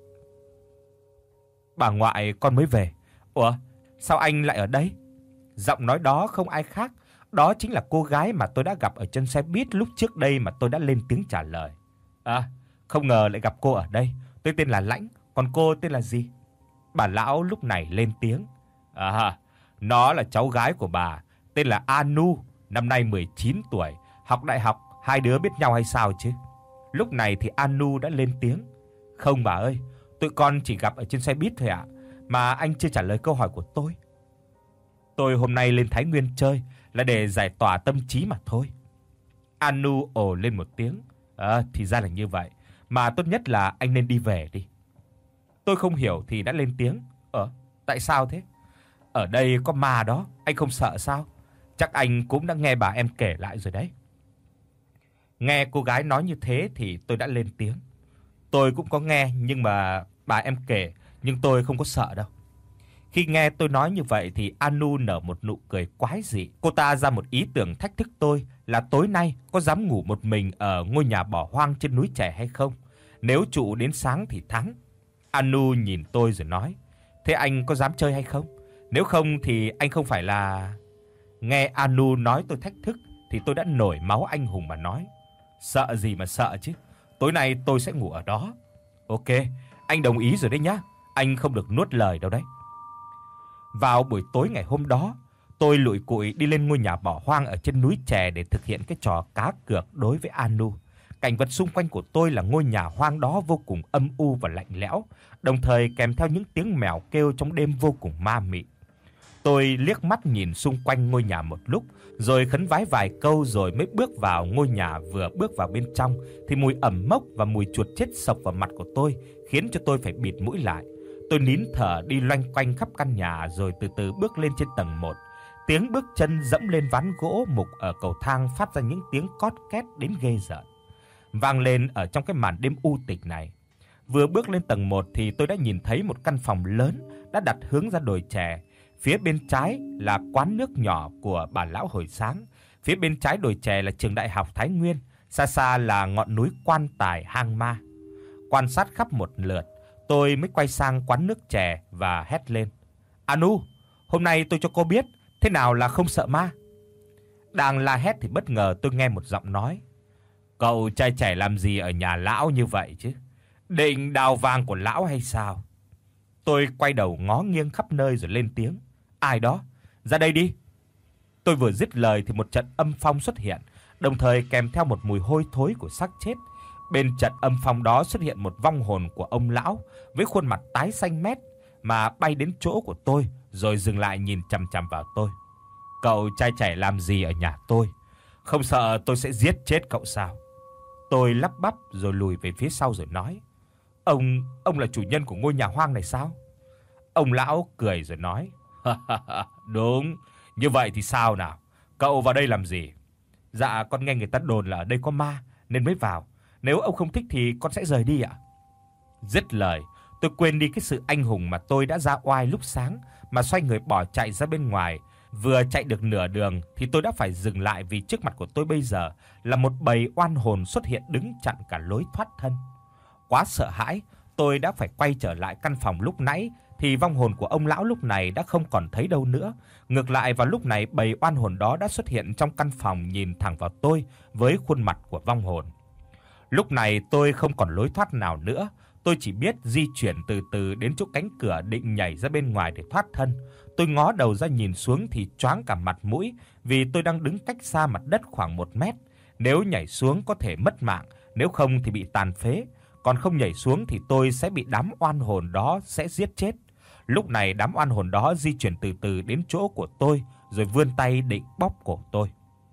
"Bà ngoại con mới về." "Ủa, sao anh lại ở đây?" Giọng nói đó không ai khác, đó chính là cô gái mà tôi đã gặp ở trên xe buýt lúc trước đây mà tôi đã lên tiếng trả lời. Không ngờ lại gặp cô ở đây. Tôi tên là Lãnh, còn cô tên là gì?" Bà lão lúc này lên tiếng: Nó là cháu gái của bà, tên là Anu, năm nay 19 tuổi, học đại học, hai đứa biết nhau hay sao chứ?" Lúc này thì Anu đã lên tiếng: "Không bà ơi, tụi con chỉ gặp ở trên xe buýt thôi ạ, mà anh chưa trả lời câu hỏi của tôi. Tôi hôm nay lên Thái Nguyên chơi là để giải tỏa tâm trí mà thôi." Anu ồ lên một tiếng: Thì ra là như vậy, mà tốt nhất là anh nên đi về đi." Tôi không hiểu thì đã lên tiếng: Tại sao thế?" "Ở đây có ma đó, anh không sợ sao? Chắc anh cũng đã nghe bà em kể lại rồi đấy." Nghe cô gái nói như thế thì tôi đã lên tiếng: "Tôi cũng có nghe, nhưng mà bà em kể nhưng tôi không có sợ đâu." Khi nghe tôi nói như vậy thì Anu nở một nụ cười quái dị. Cô ta ra một ý tưởng thách thức tôi là tối nay có dám ngủ một mình ở ngôi nhà bỏ hoang trên núi trẻ hay không. Nếu trụ đến sáng thì thắng. Anu nhìn tôi rồi nói: "Thế anh có dám chơi hay không? Nếu không thì anh không phải là..." Nghe Anu nói tôi thách thức thì tôi đã nổi máu anh hùng mà nói: "Sợ gì mà sợ chứ. Tối nay tôi sẽ ngủ ở đó." "Ok, anh đồng ý rồi đấy nhá. Anh không được nuốt lời đâu đấy." Vào buổi tối ngày hôm đó, tôi lủi củi đi lên ngôi nhà bỏ hoang ở trên núi chè để thực hiện cái trò cá cược đối với Anu. Cảnh vật xung quanh của tôi là ngôi nhà hoang đó vô cùng âm u và lạnh lẽo, đồng thời kèm theo những tiếng mèo kêu trong đêm vô cùng ma mị. Tôi liếc mắt nhìn xung quanh ngôi nhà một lúc, rồi khấn vái vài câu rồi mới bước vào ngôi nhà. Vừa bước vào bên trong thì mùi ẩm mốc và mùi chuột chết sộc vào mặt của tôi, khiến cho tôi phải bịt mũi lại. Tôi nín thở đi loanh quanh khắp căn nhà rồi từ từ bước lên trên tầng 1. Tiếng bước chân dẫm lên ván gỗ mục ở cầu thang phát ra những tiếng cót két đến ghê rợn, vang lên ở trong cái màn đêm u tịch này. Vừa bước lên tầng 1 thì tôi đã nhìn thấy một căn phòng lớn đã đặt hướng ra đồi chè. Phía bên trái là quán nước nhỏ của bà lão hồi sáng, phía bên trái đồi chè là trường đại học Thái Nguyên, xa xa là ngọn núi Quan Tài Hang Ma. Quan sát khắp một lượt, tôi mới quay sang quán nước chè và hét lên: "Anu, hôm nay tôi cho cô biết thế nào là không sợ ma." Đang la hét thì bất ngờ tôi nghe một giọng nói: "Cậu trai trẻ làm gì ở nhà lão như vậy chứ? Định đào vàng của lão hay sao?" Tôi quay đầu ngó nghiêng khắp nơi rồi lên tiếng: "Ai đó? Ra đây đi." Tôi vừa dứt lời thì một trận âm phong xuất hiện, đồng thời kèm theo một mùi hôi thối của xác chết. Bên trận âm phong đó xuất hiện một vong hồn của ông lão với khuôn mặt tái xanh mét mà bay đến chỗ của tôi rồi dừng lại nhìn chằm chằm vào tôi. "Cậu trai trẻ làm gì ở nhà tôi? Không sợ tôi sẽ giết chết cậu sao?" Tôi lắp bắp rồi lùi về phía sau rồi nói: Ông là chủ nhân của ngôi nhà hoang này sao?" Ông lão cười rồi nói: "Đúng, như vậy thì sao nào? Cậu vào đây làm gì?" "Dạ con nghe người ta đồn là ở đây có ma nên mới vào. Nếu ông không thích thì con sẽ rời đi ạ." Dứt lời, tôi quên đi cái sự anh hùng mà tôi đã ra oai lúc sáng mà xoay người bỏ chạy ra bên ngoài. Vừa chạy được nửa đường thì tôi đã phải dừng lại vì trước mặt của tôi bây giờ là một bầy oan hồn xuất hiện đứng chặn cả lối thoát thân. Quá sợ hãi, tôi đã phải quay trở lại căn phòng lúc nãy thì vong hồn của ông lão lúc này đã không còn thấy đâu nữa. Ngược lại vào lúc này bầy oan hồn đó đã xuất hiện trong căn phòng nhìn thẳng vào tôi với khuôn mặt của vong hồn. Lúc này tôi không còn lối thoát nào nữa, tôi chỉ biết di chuyển từ từ đến chỗ cánh cửa định nhảy ra bên ngoài để thoát thân. Tôi ngó đầu ra nhìn xuống thì choáng cả mặt mũi vì tôi đang đứng cách xa mặt đất khoảng 1 mét. Nếu nhảy xuống có thể mất mạng, nếu không thì bị tàn phế, còn không nhảy xuống thì tôi sẽ bị đám oan hồn đó sẽ giết chết. Lúc này đám oan hồn đó di chuyển từ từ đến chỗ của tôi rồi vươn tay định bóp cổ tôi.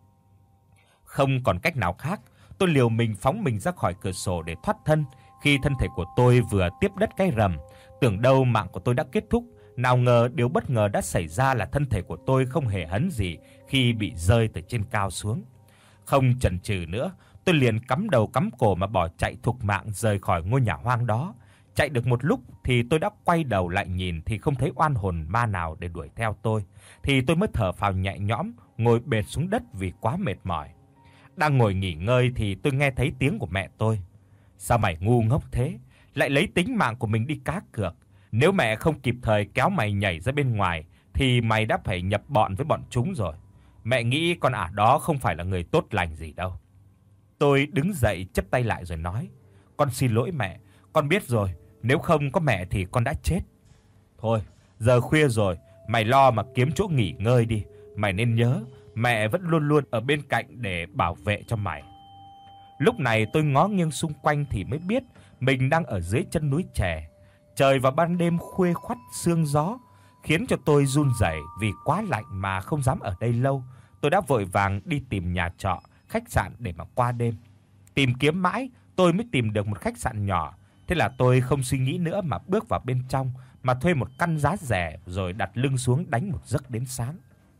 Không còn cách nào khác, tôi liều mình phóng mình ra khỏi cửa sổ để thoát thân. Khi thân thể của tôi vừa tiếp đất cái rầm, tưởng đâu mạng của tôi đã kết thúc, nào ngờ điều bất ngờ đã xảy ra là thân thể của tôi không hề hấn gì khi bị rơi từ trên cao xuống. Không chần chừ nữa, tôi liền cắm đầu cắm cổ mà bỏ chạy thục mạng rời khỏi ngôi nhà hoang đó. Chạy được một lúc thì tôi đã quay đầu lại nhìn thì không thấy oan hồn ma nào để đuổi theo tôi, thì tôi mới thở phào nhẹ nhõm, ngồi bệt xuống đất vì quá mệt mỏi. Đang ngồi nghỉ ngơi thì tôi nghe thấy tiếng của mẹ tôi: "Sao mày ngu ngốc thế, lại lấy tính mạng của mình đi cá cược? Nếu mẹ không kịp thời kéo mày nhảy ra bên ngoài thì mày đã phải nhập bọn với bọn chúng rồi. Mẹ nghĩ con ả đó không phải là người tốt lành gì đâu." Tôi đứng dậy chắp tay lại rồi nói: "Con xin lỗi mẹ, con biết rồi, nếu không có mẹ thì con đã chết. Thôi, giờ khuya rồi, mày lo mà kiếm chỗ nghỉ ngơi đi, mày nên nhớ, mẹ vẫn luôn luôn ở bên cạnh để bảo vệ cho mày." Lúc này tôi ngó nghiêng xung quanh thì mới biết mình đang ở dưới chân núi chè. Trời vào ban đêm khuya khoắt sương gió, khiến cho tôi run rẩy vì quá lạnh mà không dám ở đây lâu. Tôi đã vội vàng đi tìm nhà trọ, khách sạn để mà qua đêm. Tìm kiếm mãi, tôi mới tìm được một khách sạn nhỏ. Thế là tôi không suy nghĩ nữa mà bước vào bên trong mà thuê một căn giá rẻ rồi đặt lưng xuống đánh một giấc đến sáng.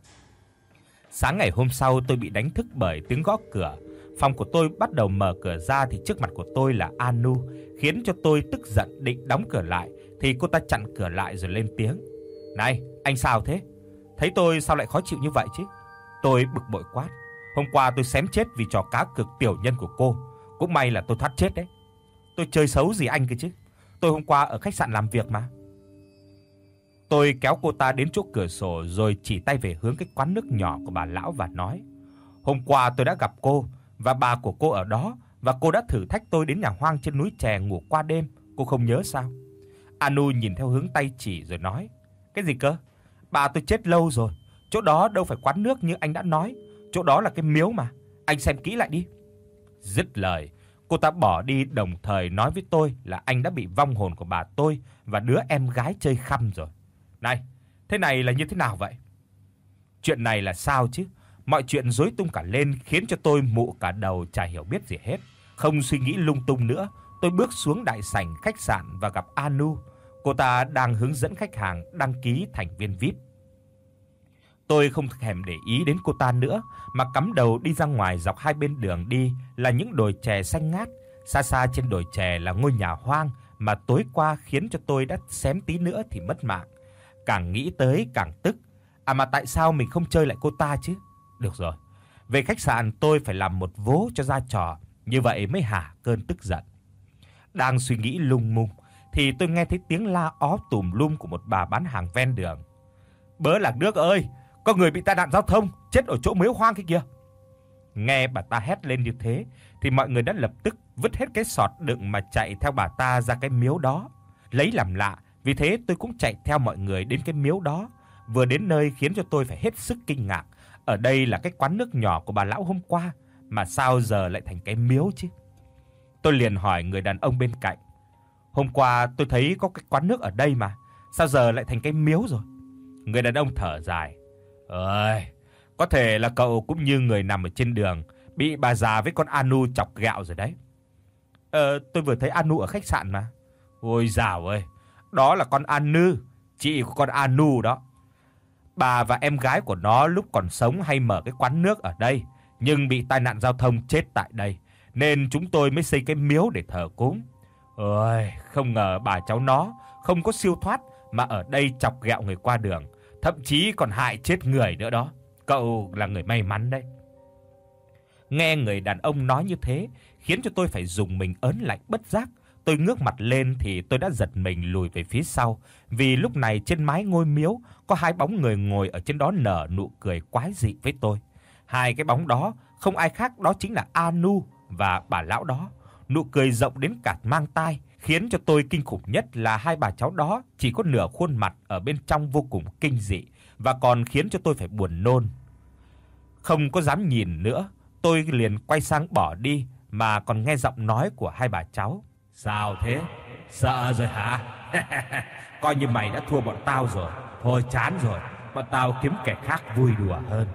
Sáng ngày hôm sau tôi bị đánh thức bởi tiếng gõ cửa. Phòng của tôi bắt đầu mở cửa ra thì trước mặt của tôi là Anu, khiến cho tôi tức giận định đóng cửa lại thì cô ta chặn cửa lại rồi lên tiếng: "Này, anh sao thế? Thấy tôi sao lại khó chịu như vậy chứ?" Tôi bực bội quát: "Hôm qua tôi xém chết vì trò cá cược tiểu nhân của cô, cũng may là tôi thoát chết đấy. Tôi chơi xấu gì anh cơ chứ? Tôi hôm qua ở khách sạn làm việc mà." Tôi kéo cô ta đến chỗ cửa sổ rồi chỉ tay về hướng cái quán nước nhỏ của bà lão và nói: "Hôm qua tôi đã gặp cô và bà của cô ở đó, và cô đã thử thách tôi đến nhà hoang trên núi chè ngủ qua đêm, cô không nhớ sao?" Anu nhìn theo hướng tay chỉ rồi nói: "Cái gì cơ? Bà tôi chết lâu rồi. Chỗ đó đâu phải quán nước như anh đã nói, chỗ đó là cái miếu mà. Anh xem kỹ lại đi." Dứt lời, cô ta bỏ đi, đồng thời nói với tôi là anh đã bị vong hồn của bà tôi và đứa em gái chơi khăm rồi. Này, thế này là như thế nào vậy? Chuyện này là sao chứ? Mọi chuyện rối tung cả lên khiến cho tôi mụ cả đầu, chả hiểu biết gì hết. Không suy nghĩ lung tung nữa, tôi bước xuống đại sảnh khách sạn và gặp Anu. Cô ta đang hướng dẫn khách hàng đăng ký thành viên VIP. Tôi không thèm để ý đến cô ta nữa mà cắm đầu đi ra ngoài. Dọc hai bên đường đi là những đồi chè xanh ngát, xa xa trên đồi chè là ngôi nhà hoang mà tối qua khiến cho tôi đã xém tí nữa thì mất mạng. Càng nghĩ tới càng tức. Mà tại sao mình không chơi lại cô ta chứ? Được rồi, về khách sạn tôi phải làm một vố cho ra trò, như vậy mới hả cơn tức giận. Đang suy nghĩ lung mung thì tôi nghe thấy tiếng la ó tùm lum của một bà bán hàng ven đường. "Bớ Lạc Nước ơi, có người bị tai nạn giao thông, chết ở chỗ miếu hoang kia kìa." Nghe bà ta hét lên như thế thì mọi người đã lập tức vứt hết cái sọt đựng mà chạy theo bà ta ra cái miếu đó. Lấy làm lạ, vì thế tôi cũng chạy theo mọi người đến cái miếu đó. Vừa đến nơi khiến cho tôi phải hết sức kinh ngạc. Ở đây là cái quán nước nhỏ của bà lão hôm qua, mà sao giờ lại thành cái miếu chứ? Tôi liền hỏi người đàn ông bên cạnh: "Hôm qua tôi thấy có cái quán nước ở đây mà, sao giờ lại thành cái miếu rồi?" Người đàn ông thở dài: "Ơi, có thể là cậu cũng như người nằm ở trên đường, bị bà già với con Anu chọc ghẹo rồi đấy." Tôi vừa thấy Anu ở khách sạn mà." "Ôi dào ơi, đó là con Anu, chị của con Anu đó. Bà và em gái của nó lúc còn sống hay mở cái quán nước ở đây, nhưng bị tai nạn giao thông chết tại đây, nên chúng tôi mới xây cái miếu để thờ cúng. Ôi, không ngờ bà cháu nó không có siêu thoát mà ở đây chọc ghẹo người qua đường, thậm chí còn hại chết người nữa đó. Cậu là người may mắn đấy." Nghe người đàn ông nói như thế khiến cho tôi phải dùng mình ớn lạnh bất giác. Tôi ngước mặt lên thì tôi đã giật mình lùi về phía sau, vì lúc này trên mái ngôi miếu có hai bóng người ngồi ở trên đó nở nụ cười quái dị với tôi. Hai cái bóng đó không ai khác, đó chính là Anu và bà lão đó. Nụ cười rộng đến cả mang tai, khiến cho tôi kinh khủng nhất là hai bà cháu đó chỉ có nửa khuôn mặt ở bên trong vô cùng kinh dị và còn khiến cho tôi phải buồn nôn. Không có dám nhìn nữa, tôi liền quay sang bỏ đi mà còn nghe giọng nói của hai bà cháu: "Sao thế? Sợ rồi hả? Coi như mày đã thua bọn tao rồi. Thôi chán rồi, bọn tao kiếm kẻ khác vui đùa hơn."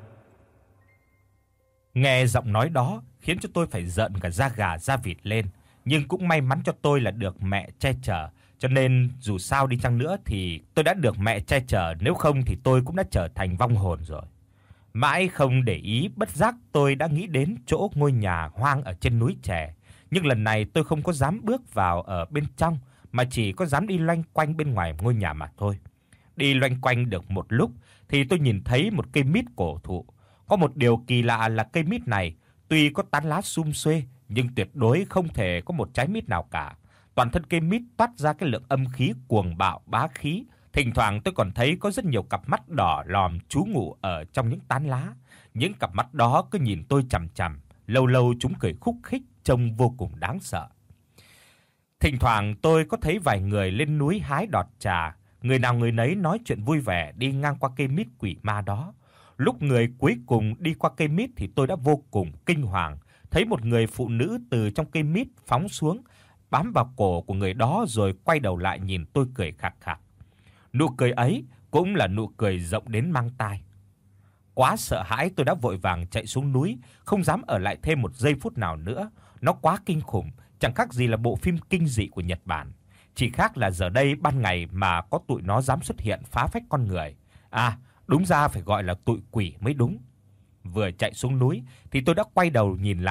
Nghe giọng nói đó khiến cho tôi phải giận cả da gà da vịt lên, nhưng cũng may mắn cho tôi là được mẹ che chở, cho nên dù sao đi chăng nữa thì tôi đã được mẹ che chở, nếu không thì tôi cũng đã trở thành vong hồn rồi. Mãi không để ý, bất giác tôi đã nghĩ đến chỗ ngôi nhà hoang ở trên núi chè, nhưng lần này tôi không có dám bước vào ở bên trong mà chỉ có dám đi loanh quanh bên ngoài ngôi nhà mà thôi. Đi loanh quanh được một lúc thì tôi nhìn thấy một cây mít cổ thụ. Có một điều kỳ lạ là cây mít này tuy có tán lá sum xuê nhưng tuyệt đối không thể có một trái mít nào cả. Toàn thân cây mít toát ra cái lượng âm khí cuồng bạo bá khí. Thỉnh thoảng tôi còn thấy có rất nhiều cặp mắt đỏ lòm trú ngụ ở trong những tán lá. Những cặp mắt đó cứ nhìn tôi chằm chằm, lâu lâu chúng cười khúc khích trông vô cùng đáng sợ. Thỉnh thoảng tôi có thấy vài người lên núi hái đọt trà, người nào người nấy nói chuyện vui vẻ đi ngang qua cây mít quỷ ma đó. Lúc người cuối cùng đi qua cây mít thì tôi đã vô cùng kinh hoàng, thấy một người phụ nữ từ trong cây mít phóng xuống, bám vào cổ của người đó rồi quay đầu lại nhìn tôi cười khạc khạc. Nụ cười ấy cũng là nụ cười rộng đến mang tai. Quá sợ hãi, tôi đã vội vàng chạy xuống núi, không dám ở lại thêm một giây phút nào nữa. Nó quá kinh khủng, chẳng khác gì là bộ phim kinh dị của Nhật Bản. Chỉ khác là giờ đây ban ngày mà có tụi nó dám xuất hiện phá phách con người. Đúng ra phải gọi là tụi quỷ mới đúng. Vừa chạy xuống núi thì tôi đã quay đầu nhìn lại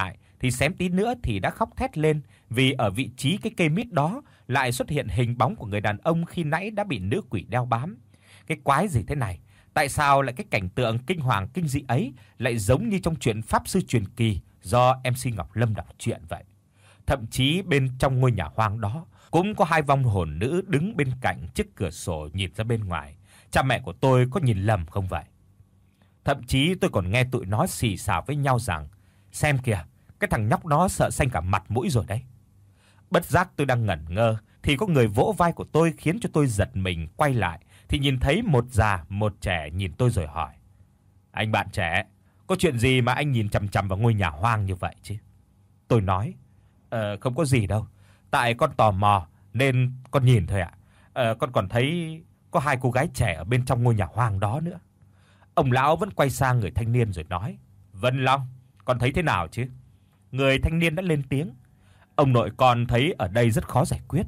thì xém tí nữa thì đã khóc thét lên, vì ở vị trí cái cây mít đó lại xuất hiện hình bóng của người đàn ông khi nãy đã bị nữ quỷ đeo bám. Cái quái gì thế này? Tại sao lại cái cảnh tượng kinh hoàng kinh dị ấy lại giống như trong truyện pháp sư truyền kỳ do MC Ngọc Lâm đọc truyện vậy? Thậm chí bên trong ngôi nhà hoang đó cũng có hai vong hồn nữ đứng bên cạnh chiếc cửa sổ nhìn ra bên ngoài. Cha mẹ của tôi có nhìn lầm không vậy? Thậm chí tôi còn nghe tụi nó xì xào với nhau rằng: "Xem kìa, cái thằng nhóc nó sợ xanh cả mặt mũi rồi đấy." Bất giác tôi đang ngẩn ngơ thì có người vỗ vai của tôi khiến cho tôi giật mình quay lại thì nhìn thấy một già một trẻ nhìn tôi rồi hỏi: "Anh bạn trẻ, có chuyện gì mà anh nhìn chằm chằm vào ngôi nhà hoang như vậy chứ?" Tôi nói: Không có gì đâu, tại con tò mò nên con nhìn thôi ạ. Con còn thấy có hai cô gái trẻ ở bên trong ngôi nhà hoang đó nữa." Ông lão vẫn quay sang người thanh niên rồi nói: "Vân Long, con thấy thế nào chứ?" Người thanh niên đã lên tiếng: "Ông nội con thấy ở đây rất khó giải quyết."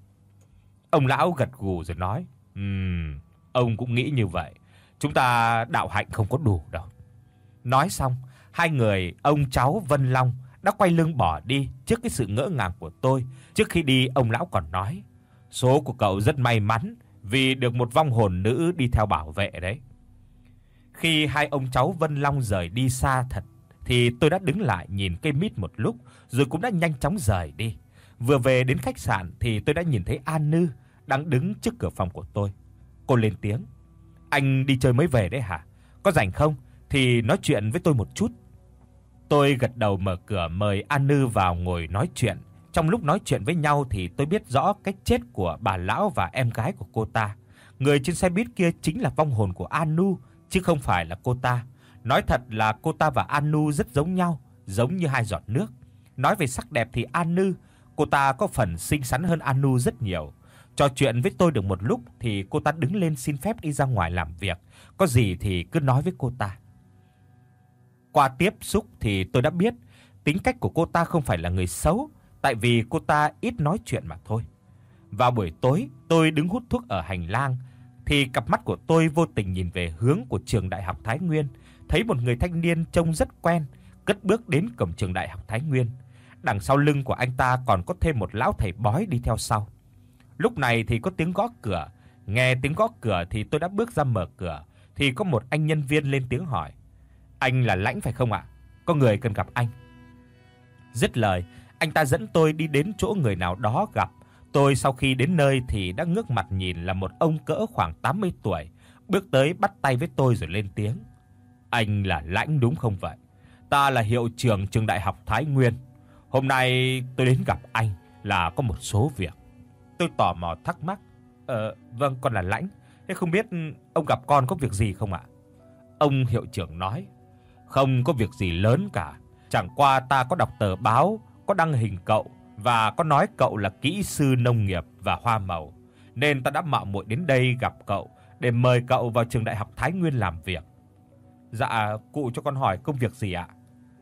Ông lão gật gù rồi nói: Ông cũng nghĩ như vậy. Chúng ta đạo hạnh không có đủ đâu." Nói xong, hai người ông cháu Vân Long đã quay lưng bỏ đi trước cái sự ngỡ ngàng của tôi. Trước khi đi, ông lão còn nói: "Số của cậu rất may mắn vì được một vong hồn nữ đi theo bảo vệ đấy." Khi hai ông cháu Vân Long rời đi xa thật thì tôi đã đứng lại nhìn cây mít một lúc rồi cũng đã nhanh chóng rời đi. Vừa về đến khách sạn thì tôi đã nhìn thấy An Nư đang đứng trước cửa phòng của tôi. Cô lên tiếng: "Anh đi chơi mới về đấy hả? Có rảnh không thì nói chuyện với tôi một chút." Tôi gật đầu mở cửa mời An Nư vào ngồi nói chuyện. Trong lúc nói chuyện với nhau thì tôi biết rõ cái chết của bà lão và em gái của cô ta. Người trên xe buýt kia chính là vong hồn của An Nư chứ không phải là cô ta. Nói thật là cô ta và An Nư rất giống nhau, giống như hai giọt nước. Nói về sắc đẹp thì An Nư, cô ta có phần xinh xắn hơn An Nư rất nhiều. Trò chuyện với tôi được một lúc thì cô ta đứng lên xin phép đi ra ngoài làm việc, có gì thì cứ nói với cô ta. Qua tiếp xúc thì tôi đã biết tính cách của cô ta không phải là người xấu, tại vì cô ta ít nói chuyện mà thôi. Vào buổi tối, tôi đứng hút thuốc ở hành lang thì cặp mắt của tôi vô tình nhìn về hướng của trường Đại học Thái Nguyên, thấy một người thanh niên trông rất quen cất bước đến cổng trường Đại học Thái Nguyên. Đằng sau lưng của anh ta còn có thêm một lão thầy bói đi theo sau. Lúc này thì có tiếng gõ cửa, nghe tiếng gõ cửa thì tôi đã bước ra mở cửa thì có một anh nhân viên lên tiếng hỏi: "Anh là Lãnh phải không ạ? Có người cần gặp anh." Dứt lời, anh ta dẫn tôi đi đến chỗ người nào đó gặp. Tôi sau khi đến nơi thì đã ngước mặt nhìn là một ông cỡ khoảng 80 tuổi, bước tới bắt tay với tôi rồi lên tiếng: "Anh là Lãnh đúng không vậy? Ta là hiệu trưởng trường Đại học Thái Nguyên. Hôm nay tôi đến gặp anh là có một số việc." Tôi tò mò thắc mắc: Vâng, con là Lãnh. Thế không biết ông gặp con có việc gì không ạ?" Ông hiệu trưởng nói: "Không có việc gì lớn cả. Chẳng qua ta có đọc tờ báo, có đăng hình cậu và có nói cậu là kỹ sư nông nghiệp và hoa màu, nên ta đã mạo muội đến đây gặp cậu để mời cậu vào trường Đại học Thái Nguyên làm việc." "Dạ, cụ cho con hỏi công việc gì ạ?"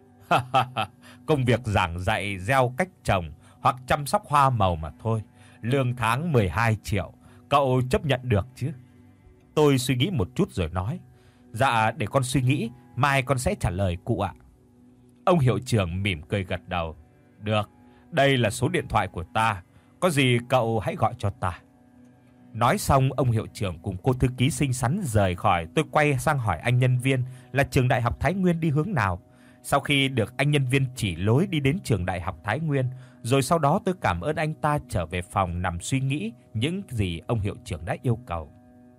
"Công việc giảng dạy gieo cách trồng hoặc chăm sóc hoa màu mà thôi. Lương tháng 12 triệu, cậu chấp nhận được chứ?" Tôi suy nghĩ một chút rồi nói: "Dạ, để con suy nghĩ, mai con sẽ trả lời cụ ạ." Ông hiệu trưởng mỉm cười gật đầu: "Được, đây là số điện thoại của ta, có gì cậu hãy gọi cho ta." Nói xong, ông hiệu trưởng cùng cô thư ký xinh xắn rời khỏi. Tôi quay sang hỏi anh nhân viên là trường Đại học Thái Nguyên đi hướng nào. Sau khi được anh nhân viên chỉ lối đi đến trường Đại học Thái Nguyên, rồi sau đó tôi cảm ơn anh ta trở về phòng nằm suy nghĩ những gì ông hiệu trưởng đã yêu cầu.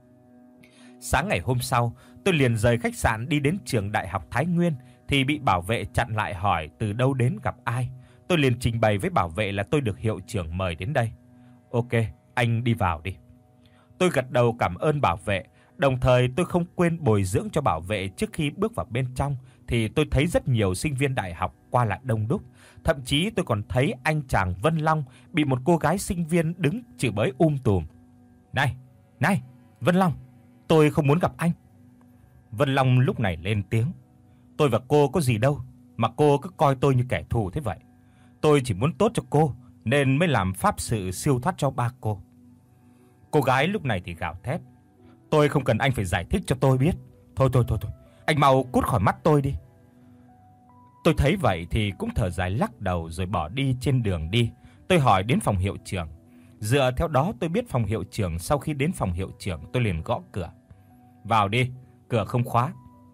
Sáng ngày hôm sau, tôi liền rời khách sạn đi đến trường Đại học Thái Nguyên thì bị bảo vệ chặn lại hỏi từ đâu đến gặp ai. Tôi liền trình bày với bảo vệ là tôi được hiệu trưởng mời đến đây. "Ok, anh đi vào đi." Tôi gật đầu cảm ơn bảo vệ, đồng thời tôi không quên bồi dưỡng cho bảo vệ. Trước khi bước vào bên trong thì tôi thấy rất nhiều sinh viên đại học qua lại đông đúc, thậm chí tôi còn thấy anh chàng Vân Long bị một cô gái sinh viên đứng chửi bới tùm. Này, Vân Long, tôi không muốn gặp anh." Vân Long lúc này lên tiếng: "Tôi và cô có gì đâu mà cô cứ coi tôi như kẻ thù thế vậy. Tôi chỉ muốn tốt cho cô nên mới làm pháp sự siêu thoát cho ba cô." Cô gái lúc này thì gào thét: "Tôi không cần anh phải giải thích cho tôi biết. Thôi, anh mau cút khỏi mắt tôi đi." Tôi thấy vậy thì cũng thở dài lắc đầu rồi bỏ đi. Trên đường đi, tôi hỏi đến phòng hiệu trưởng. Dựa theo đó tôi biết phòng hiệu trưởng. Sau khi đến phòng hiệu trưởng, tôi liền gõ cửa. "Vào đi, cửa không khóa."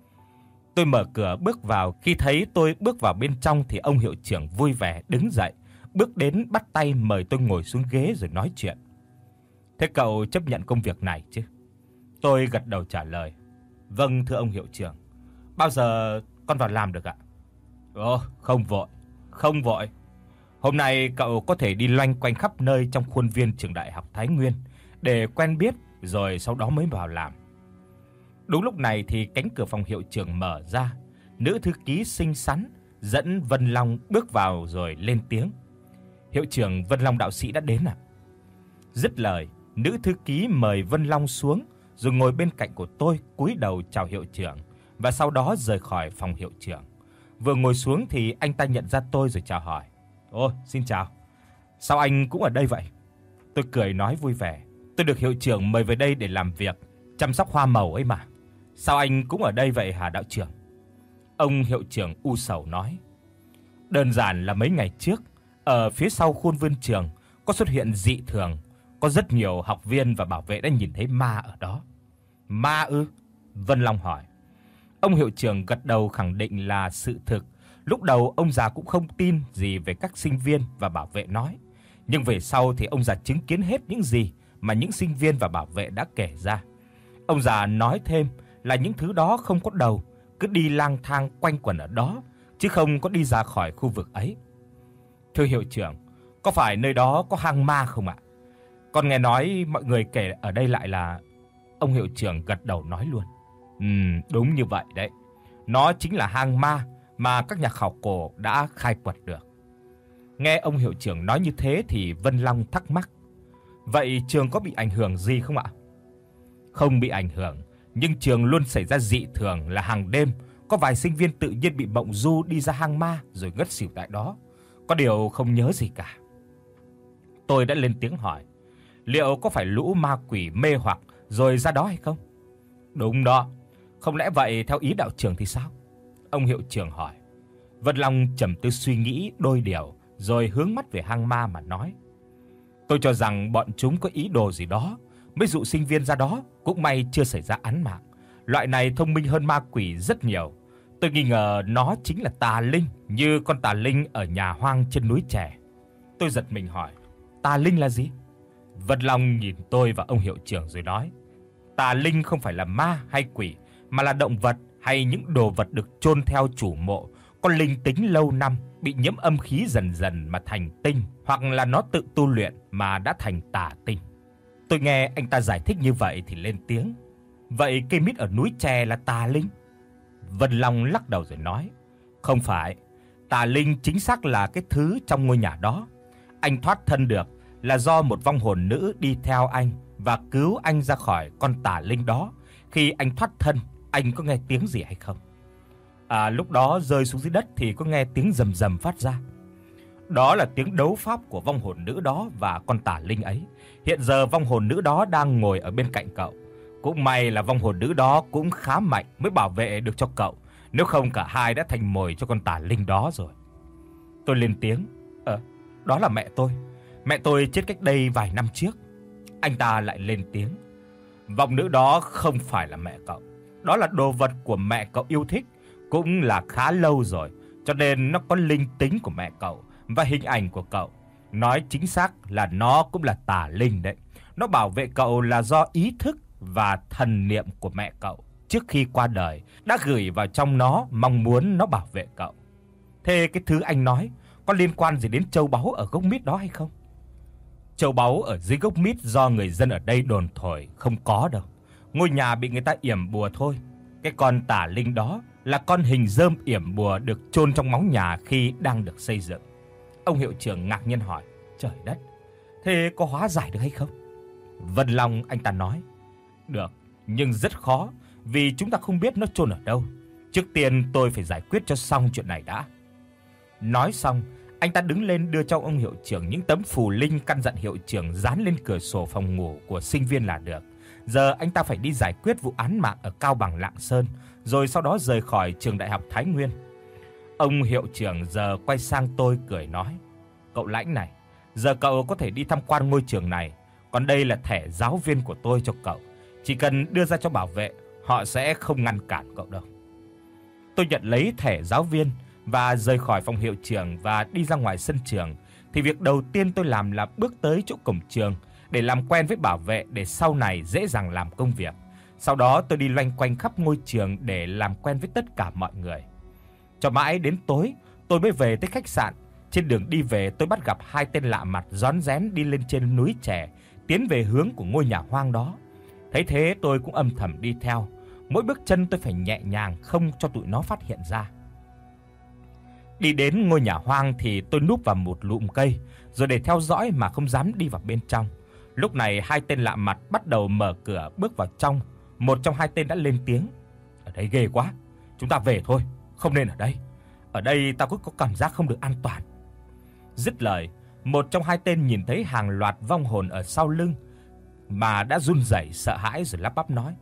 Tôi mở cửa bước vào. Khi thấy tôi bước vào bên trong thì ông hiệu trưởng vui vẻ đứng dậy, bước đến bắt tay mời tôi ngồi xuống ghế rồi nói chuyện. "Thế cậu chấp nhận công việc này chứ?" Tôi gật đầu trả lời. "Vâng thưa ông hiệu trưởng. Bao giờ con vào làm được ạ?" "Ồ, không vội. Hôm nay cậu có thể đi loanh quanh khắp nơi trong khuôn viên trường Đại học Thái Nguyên để quen biết rồi sau đó mới vào làm." Đúng lúc này thì cánh cửa phòng hiệu trưởng mở ra, nữ thư ký xinh xắn dẫn Vân Long bước vào rồi lên tiếng. "Hiệu trưởng Vân Long đạo sĩ đã đến ạ." Dứt lời, nữ thư ký mời Vân Long xuống rồi ngồi bên cạnh của tôi, cúi đầu chào hiệu trưởng và sau đó rời khỏi phòng hiệu trưởng. Vừa ngồi xuống thì anh ta nhận ra tôi rồi chào hỏi. "Ồ, xin chào. Sao anh cũng ở đây vậy?" Tôi cười nói vui vẻ. "Tôi được hiệu trưởng mời về đây để làm việc chăm sóc hoa màu ấy mà. Sao anh cũng ở đây vậy hả đạo trưởng?" Ông hiệu trưởng u sầu nói. "Đơn giản là mấy ngày trước, ở phía sau khuôn viên trường có xuất hiện dị thường, có rất nhiều học viên và bảo vệ đã nhìn thấy ma ở đó." "Ma ư?" Vân Long hỏi. Ông hiệu trưởng gật đầu khẳng định là sự thực. Lúc đầu ông già cũng không tin gì về các sinh viên và bảo vệ nói, nhưng về sau thì ông già chứng kiến hết những gì mà những sinh viên và bảo vệ đã kể ra. Ông già nói thêm là những thứ đó không có đầu, cứ đi lang thang quanh quẩn ở đó chứ không có đi ra khỏi khu vực ấy. "Thưa hiệu trưởng, có phải nơi đó có hang ma không ạ? Con nghe nói mọi người kể ở đây lại là..." Ông hiệu trưởng gật đầu nói luôn. Đúng như vậy đấy. Nó chính là hang ma mà các nhà khảo cổ đã khai quật được." Nghe ông hiệu trưởng nói như thế thì Vân Long thắc mắc. "Vậy trường có bị ảnh hưởng gì không ạ?" "Không bị ảnh hưởng, nhưng trường luôn xảy ra dị thường là hàng đêm có vài sinh viên tự nhiên bị mộng du đi ra hang ma rồi ngất xỉu tại đó. Có điều không nhớ gì cả." Tôi đã lên tiếng hỏi, "Liệu có phải lũ ma quỷ mê hoặc rồi ra đó hay không?" "Đúng đó. Không lẽ vậy theo ý đạo trưởng thì sao?" Ông hiệu trưởng hỏi. Vân Long trầm tư suy nghĩ đôi điều rồi hướng mắt về hang ma mà nói. "Tôi cho rằng bọn chúng có ý đồ gì đó mới dụ sinh viên ra đó, cũng may chưa xảy ra án mạng. Loại này thông minh hơn ma quỷ rất nhiều. Tôi nghi ngờ nó chính là tà linh, như con tà linh ở nhà hoang trên núi Trẻ." Tôi giật mình hỏi, "Tà linh là gì?" Vân Long nhìn tôi và ông hiệu trưởng rồi nói, "Tà linh không phải là ma hay quỷ, mà là động vật hay những đồ vật được chôn theo chủ mộ, có linh tính lâu năm, bị nhiễm âm khí dần dần mà thành tinh, hoặc là nó tự tu luyện mà đã thành tà tinh." Tôi nghe anh ta giải thích như vậy thì lên tiếng, "Vậy cây mít ở núi Chè là tà linh?" Vân Long lắc đầu rồi nói, "Không phải, tà linh chính xác là cái thứ trong ngôi nhà đó. Anh thoát thân được là do một vong hồn nữ đi theo anh và cứu anh ra khỏi con tà linh đó. Khi anh thoát thân, anh có nghe tiếng gì hay không?" Lúc đó rơi xuống dưới đất thì có nghe tiếng rầm rầm phát ra. Đó là tiếng đấu pháp của vong hồn nữ đó và con tà linh ấy. Hiện giờ vong hồn nữ đó đang ngồi ở bên cạnh cậu. Cũng may là vong hồn nữ đó cũng khá mạnh mới bảo vệ được cho cậu, nếu không cả hai đã thành mồi cho con tà linh đó rồi." Tôi lên tiếng, "Đó là mẹ tôi. Mẹ tôi chết cách đây vài năm trước." Anh ta lại lên tiếng, "Vong nữ đó không phải là mẹ cậu. Đó là đồ vật của mẹ cậu yêu thích, cũng là khá lâu rồi, cho nên nó có linh tính của mẹ cậu và hình ảnh của cậu. Nói chính xác là nó cũng là tà linh đấy. Nó bảo vệ cậu là do ý thức và thần niệm của mẹ cậu trước khi qua đời đã gửi vào trong nó, mong muốn nó bảo vệ cậu." "Thế cái thứ anh nói có liên quan gì đến châu báu ở gốc mít đó hay không?" "Châu báu ở dưới gốc mít do người dân ở đây đồn thổi không có đâu. Ngôi nhà bị người ta yểm bùa thôi. Cái con tà linh đó là con hình rơm yểm bùa được chôn trong móng nhà khi đang được xây dựng." Ông hiệu trưởng ngạc nhiên hỏi, "Trời đất, thế có hóa giải được hay không?" Vân Long anh ta nói, "Được, nhưng rất khó, vì chúng ta không biết nó chôn ở đâu. Trước tiên tôi phải giải quyết cho xong chuyện này đã." Nói xong, anh ta đứng lên đưa cho ông hiệu trưởng những tấm phù linh, căn dặn hiệu trưởng dán lên cửa sổ phòng ngủ của sinh viên là được. Giờ anh ta phải đi giải quyết vụ án mạng ở Cao Bằng Lạng Sơn, rồi sau đó rời khỏi trường Đại học Thái Nguyên. Ông hiệu trưởng giờ quay sang tôi cười nói: "Cậu Lãnh này, giờ cậu có thể đi tham quan ngôi trường này, còn đây là thẻ giáo viên của tôi cho cậu, chỉ cần đưa ra cho bảo vệ, họ sẽ không ngăn cản cậu đâu." Tôi nhận lấy thẻ giáo viên và rời khỏi phòng hiệu trưởng và đi ra ngoài sân trường, thì việc đầu tiên tôi làm là bước tới chỗ cổng trường để làm quen với bảo vệ để sau này dễ dàng làm công việc. Sau đó tôi đi loanh quanh khắp ngôi trường để làm quen với tất cả mọi người. Cho mãi đến tối, tôi mới về tới khách sạn. Trên đường đi về, tôi bắt gặp hai tên lạ mặt rón rén đi lên trên núi chè, tiến về hướng của ngôi nhà hoang đó. Thấy thế tôi cũng âm thầm đi theo. Mỗi bước chân tôi phải nhẹ nhàng không cho tụi nó phát hiện ra. Đi đến ngôi nhà hoang thì tôi núp vào một lùm cây rồi để theo dõi mà không dám đi vào bên trong. Lúc này hai tên lạ mặt bắt đầu mở cửa bước vào trong. Một trong hai tên đã lên tiếng: "Ở đây ghê quá, chúng ta về thôi, không nên ở đây. Ở đây tao cứ có cảm giác không được an toàn." Dứt lời, một trong hai tên nhìn thấy hàng loạt vong hồn ở sau lưng mà đã run rẩy sợ hãi rồi lắp bắp nói: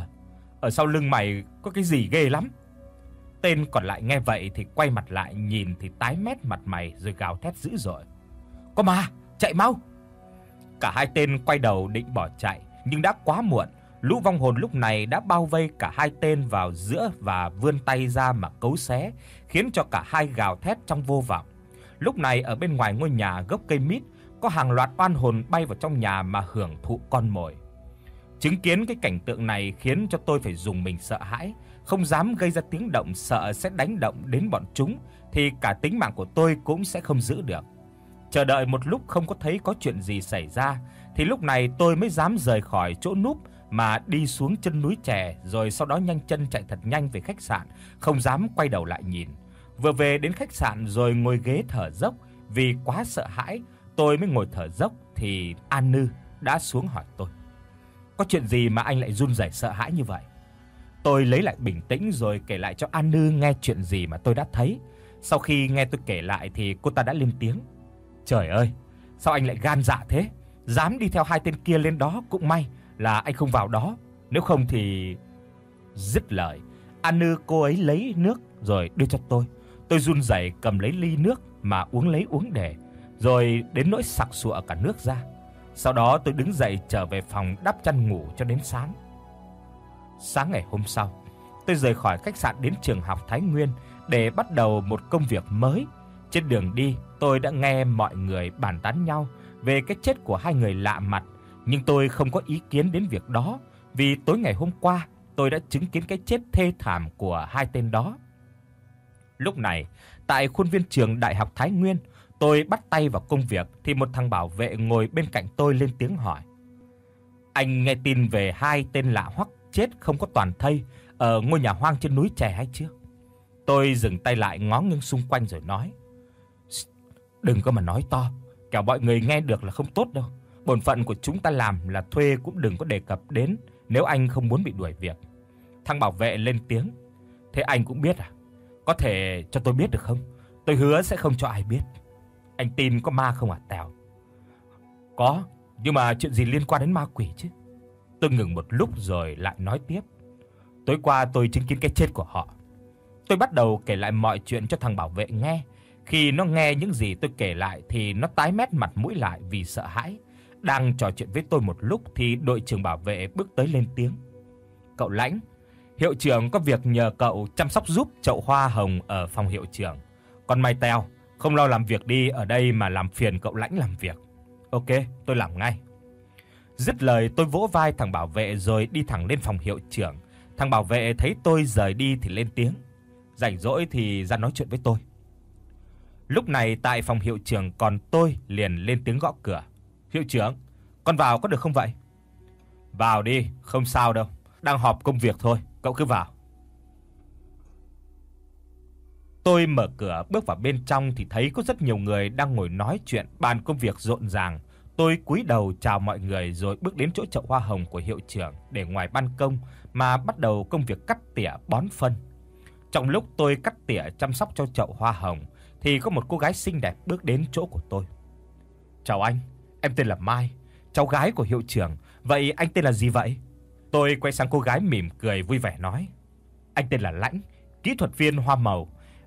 Ở sau lưng mày có cái gì ghê lắm." Tên còn lại nghe vậy thì quay mặt lại nhìn thì tái mét mặt mày rồi gào thét dữ dội: "Có ma, chạy mau!" Cả hai tên quay đầu định bỏ chạy, nhưng đã quá muộn. Lũ vong hồn lúc này đã bao vây cả hai tên vào giữa và vươn tay ra mà cấu xé, khiến cho cả hai gào thét trong vô vọng. Lúc này ở bên ngoài ngôi nhà gốc cây mít, có hàng loạt oan hồn bay vào trong nhà mà hưởng thụ con mồi. Chứng kiến cái cảnh tượng này khiến cho tôi phải rùng mình sợ hãi, không dám gây ra tiếng động sợ sẽ đánh động đến bọn chúng thì cả tính mạng của tôi cũng sẽ không giữ được. Chờ đợi một lúc không có thấy có chuyện gì xảy ra thì lúc này tôi mới dám rời khỏi chỗ núp mà đi xuống chân núi chè, rồi sau đó nhanh chân chạy thật nhanh về khách sạn, không dám quay đầu lại nhìn. Vừa về đến khách sạn rồi ngồi ghế thở dốc, vì quá sợ hãi, tôi mới ngồi thở dốc thì An Nư đã xuống hỏi tôi: "Có chuyện gì mà anh lại run rẩy sợ hãi như vậy?" Tôi lấy lại bình tĩnh rồi kể lại cho An Nư nghe chuyện gì mà tôi đã thấy. Sau khi nghe tôi kể lại thì cô ta đã lên tiếng: "Trời ơi, sao anh lại gan dạ thế? Dám đi theo hai tên kia lên đó, cũng may là anh không vào đó, nếu không thì..." Dứt lời, An Nư cô ấy lấy nước rồi đưa cho tôi. Tôi run rẩy cầm lấy ly nước mà uống lấy uống để, rồi đến nỗi sặc sụa cả nước ra. Sau đó tôi đứng dậy trở về phòng đắp chăn ngủ cho đến sáng. Sáng ngày hôm sau, tôi rời khỏi khách sạn đến trường học Thái Nguyên để bắt đầu một công việc mới. Trên đường đi, tôi đã nghe mọi người bàn tán nhau về cái chết của hai người lạ mặt, nhưng tôi không có ý kiến đến việc đó, vì tối ngày hôm qua tôi đã chứng kiến cái chết thê thảm của hai tên đó. Lúc này, tại khuôn viên trường Đại học Thái Nguyên, tôi bắt tay vào công việc thì một thằng bảo vệ ngồi bên cạnh tôi lên tiếng hỏi: "Anh nghe tin về hai tên lạ hoắc chết không có toàn thây ở ngôi nhà hoang trên núi chè hay chưa?" Tôi dừng tay lại ngó nghiêng xung quanh rồi nói: "Đừng có mà nói to, kẻo mọi người nghe được là không tốt đâu. Bổn phận của chúng ta làm là thuê cũng đừng có đề cập đến nếu anh không muốn bị đuổi việc." Thằng bảo vệ lên tiếng: "Thế anh cũng biết à? Có thể cho tôi biết được không? Tôi hứa sẽ không cho ai biết." "Anh tin có ma không hả Tèo?" "Có, nhưng mà chuyện gì liên quan đến ma quỷ chứ?" Tôi ngừng một lúc rồi lại nói tiếp: "Tối qua tôi chứng kiến cái chết của họ." Tôi bắt đầu kể lại mọi chuyện cho thằng bảo vệ nghe. Khi nó nghe những gì tôi kể lại thì nó tái mét mặt mũi lại vì sợ hãi. Đang trò chuyện với tôi một lúc thì đội trưởng bảo vệ bước tới lên tiếng: "Cậu Lãnh, hiệu trưởng có việc nhờ cậu chăm sóc giúp chậu hoa hồng ở phòng hiệu trưởng. Còn mày Tèo, không lo làm việc đi, ở đây mà làm phiền cậu Lãnh làm việc." "Ok, tôi làm ngay." Dứt lời tôi vỗ vai thằng bảo vệ rồi đi thẳng lên phòng hiệu trưởng. Thằng bảo vệ thấy tôi rời đi thì lên tiếng: "Rảnh rỗi thì ra nói chuyện với tôi." Lúc này tại phòng hiệu trưởng còn tôi liền lên tiếng gõ cửa: "Hiệu trưởng, con vào có được không vậy?" "Vào đi, không sao đâu, đang họp công việc thôi, cậu cứ vào." Tôi mở cửa bước vào bên trong thì thấy có rất nhiều người đang ngồi nói chuyện, bàn công việc rộn ràng. Tôi cúi đầu chào mọi người rồi bước đến chỗ chậu hoa hồng của hiệu trưởng để ngoài ban công mà bắt đầu công việc cắt tỉa bón phân. Trong lúc tôi cắt tỉa chăm sóc cho chậu hoa hồng thì có một cô gái xinh đẹp bước đến chỗ của tôi. "Chào anh, em tên là Mai, cháu gái của hiệu trưởng. Vậy anh tên là gì vậy?" Tôi quay sang cô gái mỉm cười vui vẻ nói: "Anh tên là Lãnh, kỹ thuật viên hoa màu.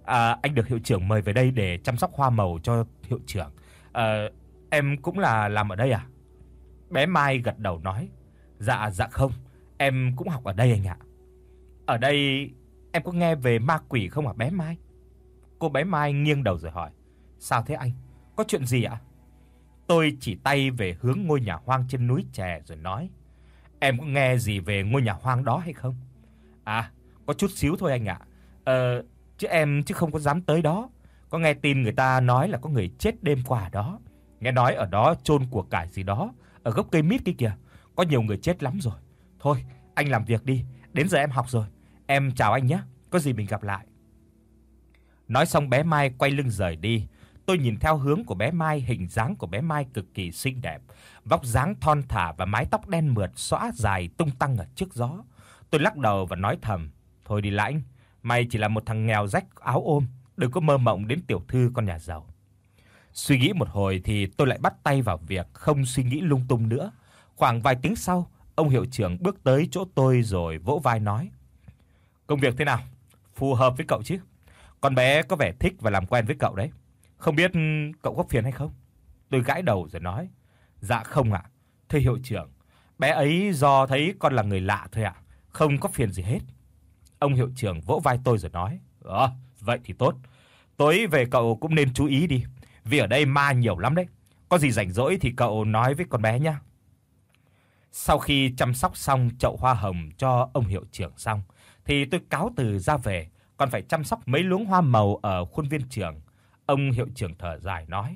Anh được hiệu trưởng mời về đây để chăm sóc hoa màu cho hiệu trưởng. Em cũng là làm ở đây à?" Bé Mai gật đầu nói: "Dạ không, em cũng học ở đây anh ạ." "Ở đây em có nghe về ma quỷ không hả bé Mai?" Cô bé Mai nghiêng đầu rồi hỏi: "Sao thế anh? Có chuyện gì ạ?" Tôi chỉ tay về hướng ngôi nhà hoang trên núi chè rồi nói: "Em có nghe gì về ngôi nhà hoang đó hay không?" Có chút xíu thôi anh ạ. Chứ không có dám tới đó. Có nghe tin người ta nói là có người chết đêm qua ở đó. Nghe nói ở đó chôn của cải gì đó, ở gốc cây mít kia kìa, có nhiều người chết lắm rồi. Thôi, anh làm việc đi, đến giờ em học rồi. Em chào anh nhé, có gì mình gặp lại." Nói xong bé Mai quay lưng rời đi. Tôi nhìn theo hướng của bé Mai, hình dáng của bé Mai cực kỳ xinh đẹp, vóc dáng thon thả và mái tóc đen mượt xõa dài tung tăng ở trước gió. Tôi lắc đầu và nói thầm: "Thôi đi Lãnh, mày chỉ là một thằng nghèo rách áo ôm, đừng có mơ mộng đến tiểu thư con nhà giàu." Suy nghĩ một hồi thì tôi lại bắt tay vào việc, không suy nghĩ lung tung nữa. Khoảng vài tiếng sau, ông hiệu trưởng bước tới chỗ tôi rồi vỗ vai nói: "Công việc thế nào? Phù hợp với cậu chứ? Con bé có vẻ thích và làm quen với cậu đấy. Không biết cậu có phiền hay không?" Tôi gãi đầu rồi nói: "Dạ không ạ. Thưa hiệu trưởng, bé ấy do thấy con là người lạ thôi ạ, không có phiền gì hết." Ông hiệu trưởng vỗ vai tôi rồi nói: Vậy thì tốt. Tối về cậu cũng nên chú ý đi, vì ở đây ma nhiều lắm đấy. Có gì rảnh rỗi thì cậu nói với con bé nhé." Sau khi chăm sóc xong chậu hoa hồng cho ông hiệu trưởng xong thì tôi cáo từ ra về, còn phải chăm sóc mấy luống hoa màu ở khuôn viên trường. Ông hiệu trưởng thở dài nói: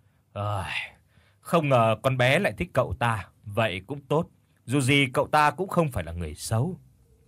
Không ngờ con bé lại thích cậu ta, vậy cũng tốt. Dù gì cậu ta cũng không phải là người xấu."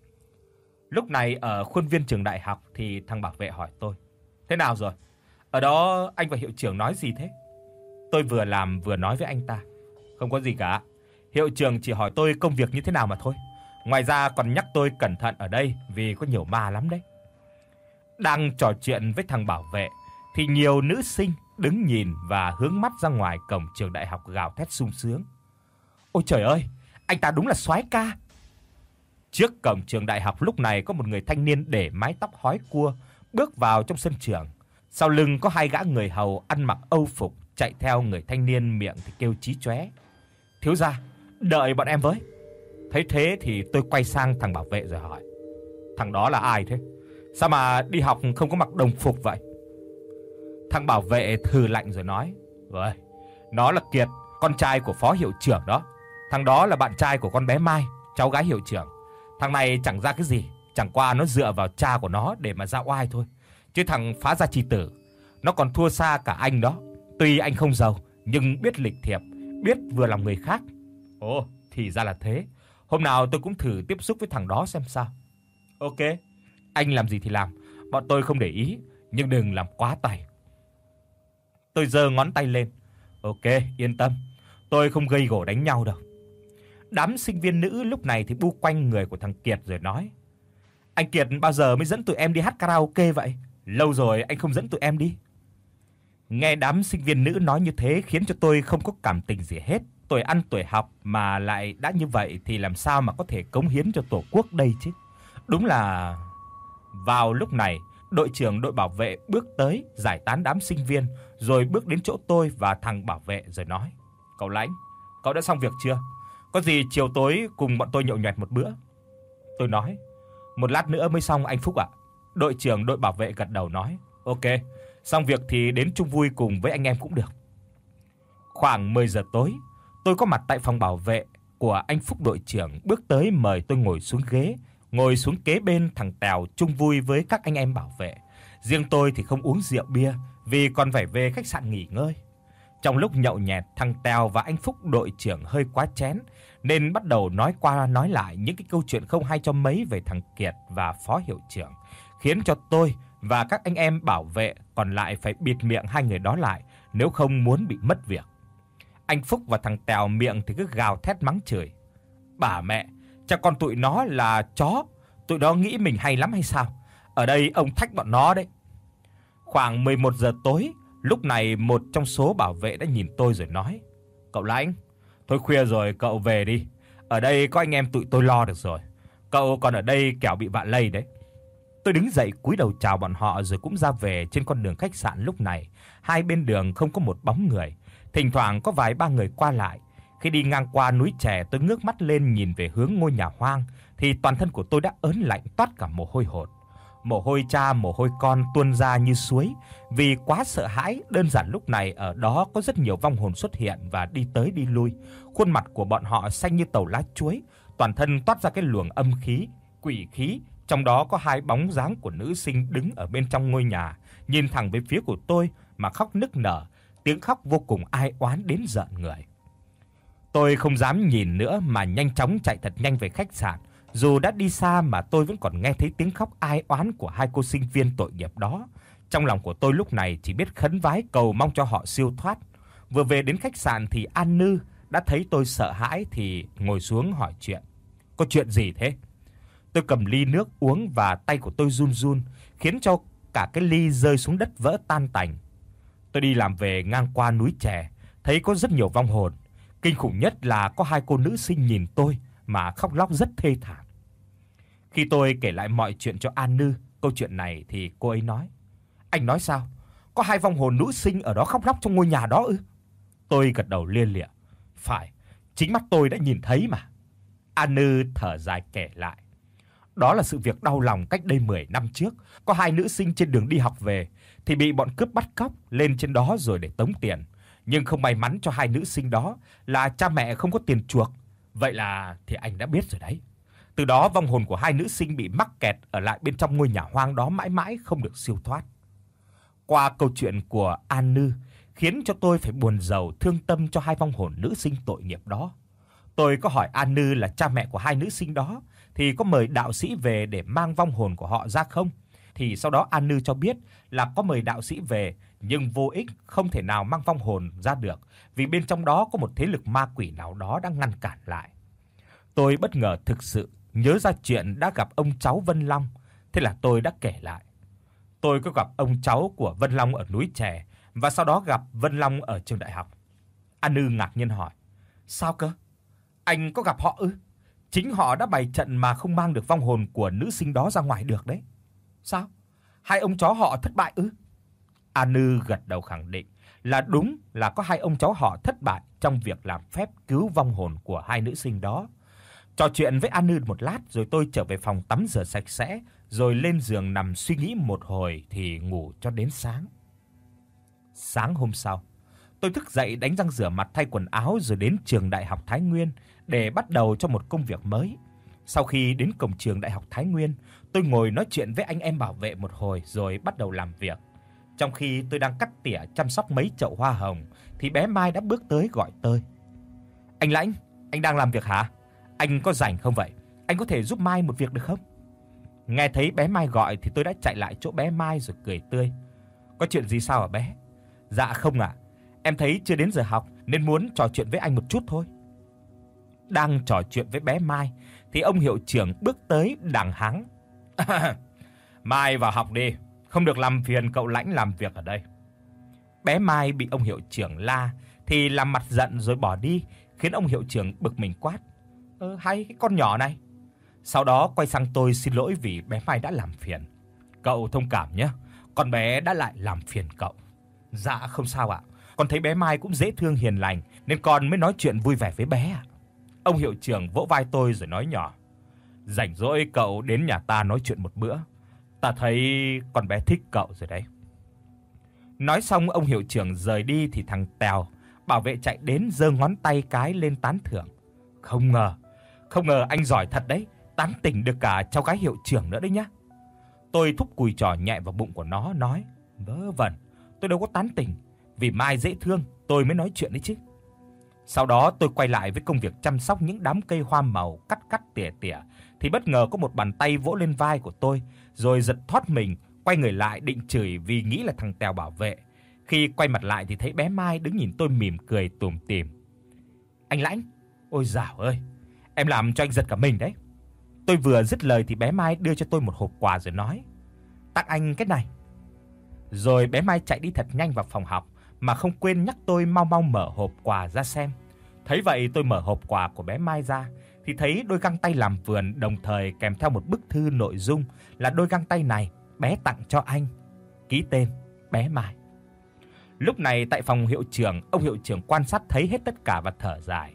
Lúc này ở khuôn viên trường đại học thì thằng bảo vệ hỏi tôi: "Thế nào rồi? Ở đó anh và hiệu trưởng nói gì thế?" Tôi vừa làm vừa nói với anh ta: "Không có gì cả. Hiệu trưởng chỉ hỏi tôi công việc như thế nào mà thôi. Ngoài ra còn nhắc tôi cẩn thận ở đây vì có nhiều ma lắm đấy." Đang trò chuyện với thằng bảo vệ thì nhiều nữ sinh đứng nhìn và hướng mắt ra ngoài cổng trường đại học gào thét sung sướng: "Ôi trời ơi, anh ta đúng là soái ca." Trước cổng trường đại học lúc này có một người thanh niên để mái tóc hói cua bước vào trong sân trường. Sau lưng có hai gã người hầu ăn mặc âu phục chạy theo người thanh niên, miệng thì kêu chí chóe: "Thiếu gia, đợi bọn em với." Thấy thế thì tôi quay sang thằng bảo vệ rồi hỏi: "Thằng đó là ai thế? Sao mà đi học không có mặc đồng phục vậy?" Thằng bảo vệ hừ lạnh rồi nói: "Ơi, nó là Kiệt, con trai của phó hiệu trưởng đó. Thằng đó là bạn trai của con bé Mai, cháu gái hiệu trưởng. Thằng này chẳng ra cái gì, chẳng qua nó dựa vào cha của nó để mà ra oai thôi. Chứ thằng phá gia chi tử, nó còn thua xa cả anh đó. Tuy anh không giàu nhưng biết lịch thiệp, biết vừa lòng người khác." Ồ, thì ra là thế. Hôm nào tôi cũng thử tiếp xúc với thằng đó xem sao. Ok, anh làm gì thì làm, bọn tôi không để ý, nhưng đừng làm quá tay. Tôi giơ ngón tay lên. Ok, yên tâm, tôi không gây gổ đánh nhau đâu. Đám sinh viên nữ lúc này thì bu quanh người của thằng Kiệt rồi nói: "Anh Kiệt bao giờ mới dẫn tụi em đi hát karaoke vậy? Lâu rồi anh không dẫn tụi em đi." Nghe đám sinh viên nữ nói như thế khiến cho tôi không có cảm tình gì hết. Tuổi ăn tuổi học mà lại đã như vậy thì làm sao mà có thể cống hiến cho Tổ quốc đây chứ. Đúng là... Vào lúc này, đội trưởng đội bảo vệ bước tới giải tán đám sinh viên, rồi bước đến chỗ tôi và thằng bảo vệ rồi nói: "Cậu Lãnh, cậu đã xong việc chưa? Có gì chiều tối cùng bọn tôi nhậu nhẹt một bữa." Tôi nói: "Một lát nữa mới xong anh Phúc ạ." Đội trưởng đội bảo vệ gật đầu nói: "Ok, xong việc thì đến chung vui cùng với anh em cũng được." Khoảng 10 giờ tối, tôi có mặt tại phòng bảo vệ của anh Phúc đội trưởng bước tới mời tôi ngồi xuống ghế, ngồi xuống kế bên thằng Tèo chung vui với các anh em bảo vệ. Riêng tôi thì không uống rượu bia vì còn phải về khách sạn nghỉ ngơi. Trong lúc nhậu nhẹt, thằng Tèo và anh Phúc đội trưởng hơi quá chén nên bắt đầu nói qua nói lại những cái câu chuyện không hay cho mấy về thằng Kiệt và phó hiệu trưởng, khiến cho tôi và các anh em bảo vệ còn lại phải bịt miệng hai người đó lại, nếu không muốn bị mất việc. Anh Phúc và thằng Tèo miệng thì cứ gào thét mắng chửi: "Bà mẹ, chắc con tụi nó là chó, tụi nó nghĩ mình hay lắm hay sao? Ở đây ông thách bọn nó đấy." Khoảng 11 giờ tối, lúc này một trong số bảo vệ đã nhìn tôi rồi nói: "Cậu Lãnh, thôi khuya rồi cậu về đi. Ở đây có anh em tụi tôi lo được rồi. Cậu còn ở đây kẻo bị vạ lây đấy." Tôi đứng dậy cúi đầu chào bọn họ rồi cũng ra về. Trên con đường khách sạn lúc này, hai bên đường không có một bóng người, thỉnh thoảng có vài ba người qua lại. Khi đi ngang qua núi chè, tôi ngước mắt lên nhìn về hướng ngôi nhà hoang thì toàn thân của tôi đã ớn lạnh toát cả mồ hôi hột. Mồ hôi cha, mồ hôi con tuôn ra như suối vì quá sợ hãi. Đơn giản lúc này ở đó có rất nhiều vong hồn xuất hiện và đi tới đi lui. Khuôn mặt của bọn họ xanh như tàu lá chuối, toàn thân toát ra cái luồng âm khí, quỷ khí. Trong đó có hai bóng dáng của nữ sinh đứng ở bên trong ngôi nhà, nhìn thẳng về phía của tôi mà khóc nức nở, tiếng khóc vô cùng ai oán đến rợn người. Tôi không dám nhìn nữa mà nhanh chóng chạy thật nhanh về khách sạn. Dù đã đi xa mà tôi vẫn còn nghe thấy tiếng khóc ai oán của hai cô sinh viên tội nghiệp đó. Trong lòng của tôi lúc này chỉ biết khấn vái cầu mong cho họ siêu thoát. Vừa về đến khách sạn thì An Nư đã thấy tôi sợ hãi thì ngồi xuống hỏi chuyện. Có chuyện gì thế? Tôi cầm ly nước uống và tay của tôi run run, khiến cho cả cái ly rơi xuống đất vỡ tan tành. Tôi đi làm về ngang qua núi chè, thấy có rất nhiều vong hồn. Kinh khủng nhất là có hai cô nữ sinh nhìn tôi mà khóc lóc rất thê thảm. Khi tôi kể lại mọi chuyện cho An Nư câu chuyện này thì cô ấy nói: "Anh nói sao? Có hai vong hồn nữ sinh ở đó khóc lóc trong ngôi nhà đó ư?" Tôi gật đầu lia lịa: "Phải, chính mắt tôi đã nhìn thấy mà." An Nư thở dài kể lại: "Đó là sự việc đau lòng cách đây 10 năm trước, có hai nữ sinh trên đường đi học về thì bị bọn cướp bắt cóc lên trên đó rồi để tống tiền, nhưng không may mắn cho hai nữ sinh đó là cha mẹ không có tiền chuộc. Vậy là thì anh đã biết rồi đấy. Từ đó vong hồn của hai nữ sinh bị mắc kẹt ở lại bên trong ngôi nhà hoang đó mãi mãi không được siêu thoát." Qua câu chuyện của An Nư khiến cho tôi phải buồn rầu thương tâm cho hai vong hồn nữ sinh tội nghiệp đó. Tôi có hỏi An Nư là cha mẹ của hai nữ sinh đó thì có mời đạo sĩ về để mang vong hồn của họ ra không? Thì sau đó An Nư cho biết là có mời đạo sĩ về nhưng vô ích, không thể nào mang vong hồn ra được vì bên trong đó có một thế lực ma quỷ nào đó đang ngăn cản lại. Tôi bất ngờ thực sự nhớ ra chuyện đã gặp ông cháu Vân Long, thế là tôi đã kể lại. Tôi có gặp ông cháu của Vân Long ở núi chè và sau đó gặp Vân Long ở trường đại học. An Nư ngạc nhiên hỏi: "Sao cơ? Anh có gặp họ ư? Chính họ đã bày trận mà không mang được vong hồn của nữ sinh đó ra ngoài được đấy." "Sao? Hai ông cháu họ thất bại ư?" An Nư gật đầu khẳng định là đúng là có hai ông cháu họ thất bại trong việc làm phép cứu vong hồn của hai nữ sinh đó. Trò chuyện với An Nư một lát rồi tôi trở về phòng tắm rửa sạch sẽ, rồi lên giường nằm suy nghĩ một hồi thì ngủ cho đến sáng. Sáng hôm sau, tôi thức dậy đánh răng rửa mặt thay quần áo rồi đến trường Đại học Thái Nguyên để bắt đầu cho một công việc mới. Sau khi đến cổng trường Đại học Thái Nguyên, tôi ngồi nói chuyện với anh em bảo vệ một hồi rồi bắt đầu làm việc. Trong khi tôi đang cắt tỉa chăm sóc mấy chậu hoa hồng thì bé Mai đã bước tới gọi tôi. "Anh Lãnh, anh đang làm việc hả? Anh có rảnh không vậy? Anh có thể giúp Mai một việc được không?" Nghe thấy bé Mai gọi thì tôi đã chạy lại chỗ bé Mai rồi cười tươi. "Có chuyện gì sao hả bé?" "Dạ không ạ. Em thấy chưa đến giờ học nên muốn trò chuyện với anh một chút thôi." Đang trò chuyện với bé Mai thì ông hiệu trưởng bước tới đàng hắng. "Mai vào học đi, không được làm phiền cậu Lãnh làm việc ở đây." Bé Mai bị ông hiệu trưởng la thì làm mặt giận rồi bỏ đi, khiến ông hiệu trưởng bực mình quát: Hay cái con nhỏ này." Sau đó quay sang tôi xin lỗi vì bé Mai đã làm phiền. "Cậu thông cảm nhé, con bé đã lại làm phiền cậu." "Dạ không sao ạ. Con thấy bé Mai cũng dễ thương hiền lành nên con mới nói chuyện vui vẻ với bé ạ." Ông hiệu trưởng vỗ vai tôi rồi nói nhỏ: "Rảnh rỗi cậu đến nhà ta nói chuyện một bữa. Ta thấy con bé thích cậu rồi đấy." Nói xong ông hiệu trưởng rời đi thì thằng Tèo, bảo vệ chạy đến giơ ngón tay cái lên tán thưởng: Không ngờ anh giỏi thật đấy, tán tỉnh được cả cháu gái hiệu trưởng nữa đấy nhá." Tôi thúc cùi trò nhẹ vào bụng của nó nói: "Vớ vẩn, tôi đâu có tán tỉnh, vì Mai dễ thương tôi mới nói chuyện đấy chứ." Sau đó tôi quay lại với công việc chăm sóc những đám cây hoa màu, cắt tỉa tỉa thì bất ngờ có một bàn tay vỗ lên vai của tôi, rồi giật thoát mình, quay người lại định chửi vì nghĩ là thằng Tèo bảo vệ. Khi quay mặt lại thì thấy bé Mai đứng nhìn tôi mỉm cười tủm tỉm. "Anh Lãnh, ôi dào ơi, em làm cho anh giật cả mình đấy." Tôi vừa dứt lời thì bé Mai đưa cho tôi một hộp quà rồi nói: "Tặng anh cái này." Rồi bé Mai chạy đi thật nhanh vào phòng học mà không quên nhắc tôi mau mau mở hộp quà ra xem. Thấy vậy tôi mở hộp quà của bé Mai ra thì thấy đôi găng tay làm vườn, đồng thời kèm theo một bức thư nội dung là đôi găng tay này bé tặng cho anh, ký tên bé Mai. Lúc này tại phòng hiệu trưởng, ông hiệu trưởng quan sát thấy hết tất cả và thở dài.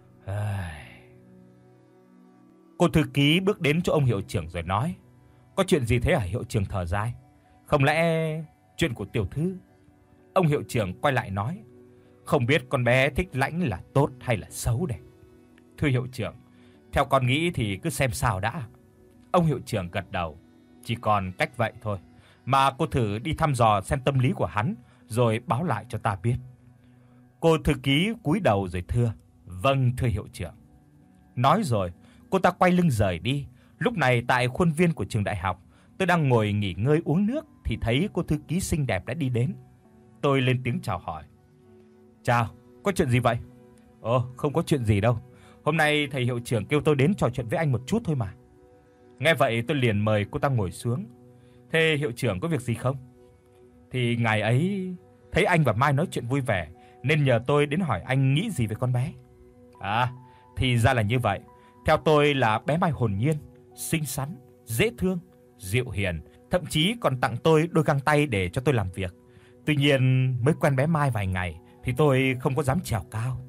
Cô thư ký bước đến chỗ ông hiệu trưởng rồi nói: "Có chuyện gì thế hả hiệu trưởng?" thở dài. "Không lẽ chuyện của tiểu thư?" Ông hiệu trưởng quay lại nói: "Không biết con bé thích Lãnh là tốt hay là xấu đây?" "Thưa hiệu trưởng, theo con nghĩ thì cứ xem sao đã." Ông hiệu trưởng gật đầu: "Chỉ còn cách vậy thôi, mà cô thử đi thăm dò xem tâm lý của hắn rồi báo lại cho ta biết." Cô thư ký cúi đầu rồi thưa: "Vâng, thưa hiệu trưởng." Nói rồi, cô ta quay lưng rời đi. Lúc này tại khuôn viên của trường đại học, tôi đang ngồi nghỉ ngơi uống nước thì thấy cô thư ký xinh đẹp đã đi đến. Tôi lên tiếng chào hỏi. "Chào, có chuyện gì vậy?" "Ồ, không có chuyện gì đâu. Hôm nay thầy hiệu trưởng kêu tôi đến trò chuyện với anh một chút thôi mà." Nghe vậy tôi liền mời cô ta ngồi xuống. "Thế hiệu trưởng có việc gì không?" "Thì ngày ấy thấy anh và Mai nói chuyện vui vẻ nên nhờ tôi đến hỏi anh nghĩ gì về con bé." "À, thì ra là như vậy. Theo tôi là bé Mai hồn nhiên, xinh xắn, dễ thương, dịu hiền, thậm chí còn tặng tôi đôi găng tay để cho tôi làm việc. Tuy nhiên mới quen bé Mai vài ngày thì tôi không có dám trèo cao."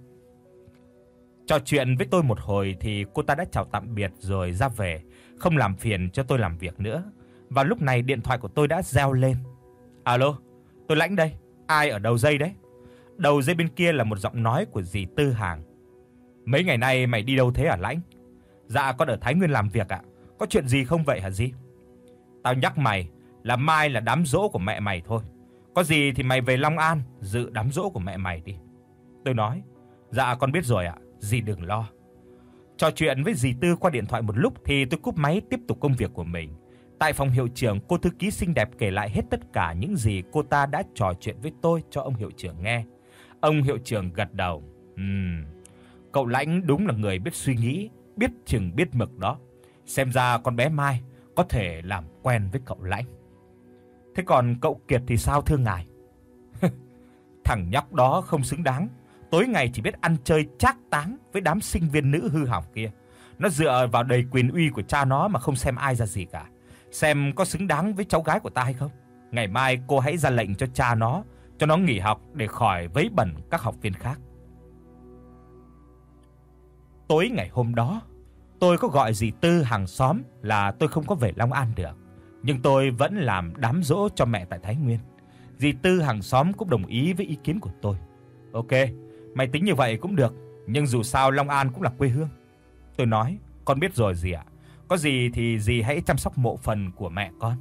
Trò chuyện với tôi một hồi thì cô ta đã chào tạm biệt rồi ra về, không làm phiền cho tôi làm việc nữa. Và lúc này điện thoại của tôi đã reo lên. "Alo, tôi Lãnh đây, ai ở đầu dây đấy?" Đầu dây bên kia là một giọng nói của dì Tư Hàng. "Mấy ngày nay mày đi đâu thế hả Lãnh?" "Dạ con ở Thái Nguyên làm việc ạ. Có chuyện gì không vậy hả dì?" "Tao nhắc mày là mai là đám giỗ của mẹ mày thôi. Có gì thì mày về Long An dự đám giỗ của mẹ mày đi." Tôi nói: "Dạ con biết rồi ạ, dì đừng lo." Trò chuyện với dì Tư qua điện thoại một lúc thì tôi cúp máy tiếp tục công việc của mình. Tại phòng hiệu trưởng, cô thư ký xinh đẹp kể lại hết tất cả những gì cô ta đã trò chuyện với tôi cho ông hiệu trưởng nghe. Ông hiệu trưởng gật đầu. Cậu Lãnh đúng là người biết suy nghĩ, biết chừng biết mực đó. Xem ra con bé Mai có thể làm quen với cậu Lãnh. Thế còn cậu Kiệt thì sao thưa ngài?" "Thằng nhóc đó không xứng đáng. Tối ngày chỉ biết ăn chơi trác táng với đám sinh viên nữ hư hỏng kia. Nó dựa vào đầy quyền uy của cha nó mà không xem ai ra gì cả. Xem có xứng đáng với cháu gái của ta hay không. Ngày mai cô hãy ra lệnh cho cha nó, cho nó nghỉ học để khỏi vấy bẩn các học viên khác." Tối ngày hôm đó, tôi có gọi dì Tư hàng xóm là tôi không có về Long An được, nhưng tôi vẫn làm đám giỗ cho mẹ tại Thái Nguyên. Dì Tư hàng xóm cũng đồng ý với ý kiến của tôi. "Ok, mày tính như vậy cũng được, nhưng dù sao Long An cũng là quê hương." Tôi nói: "Con biết rồi dì ạ. Có gì thì dì hãy chăm sóc mộ phần của mẹ con."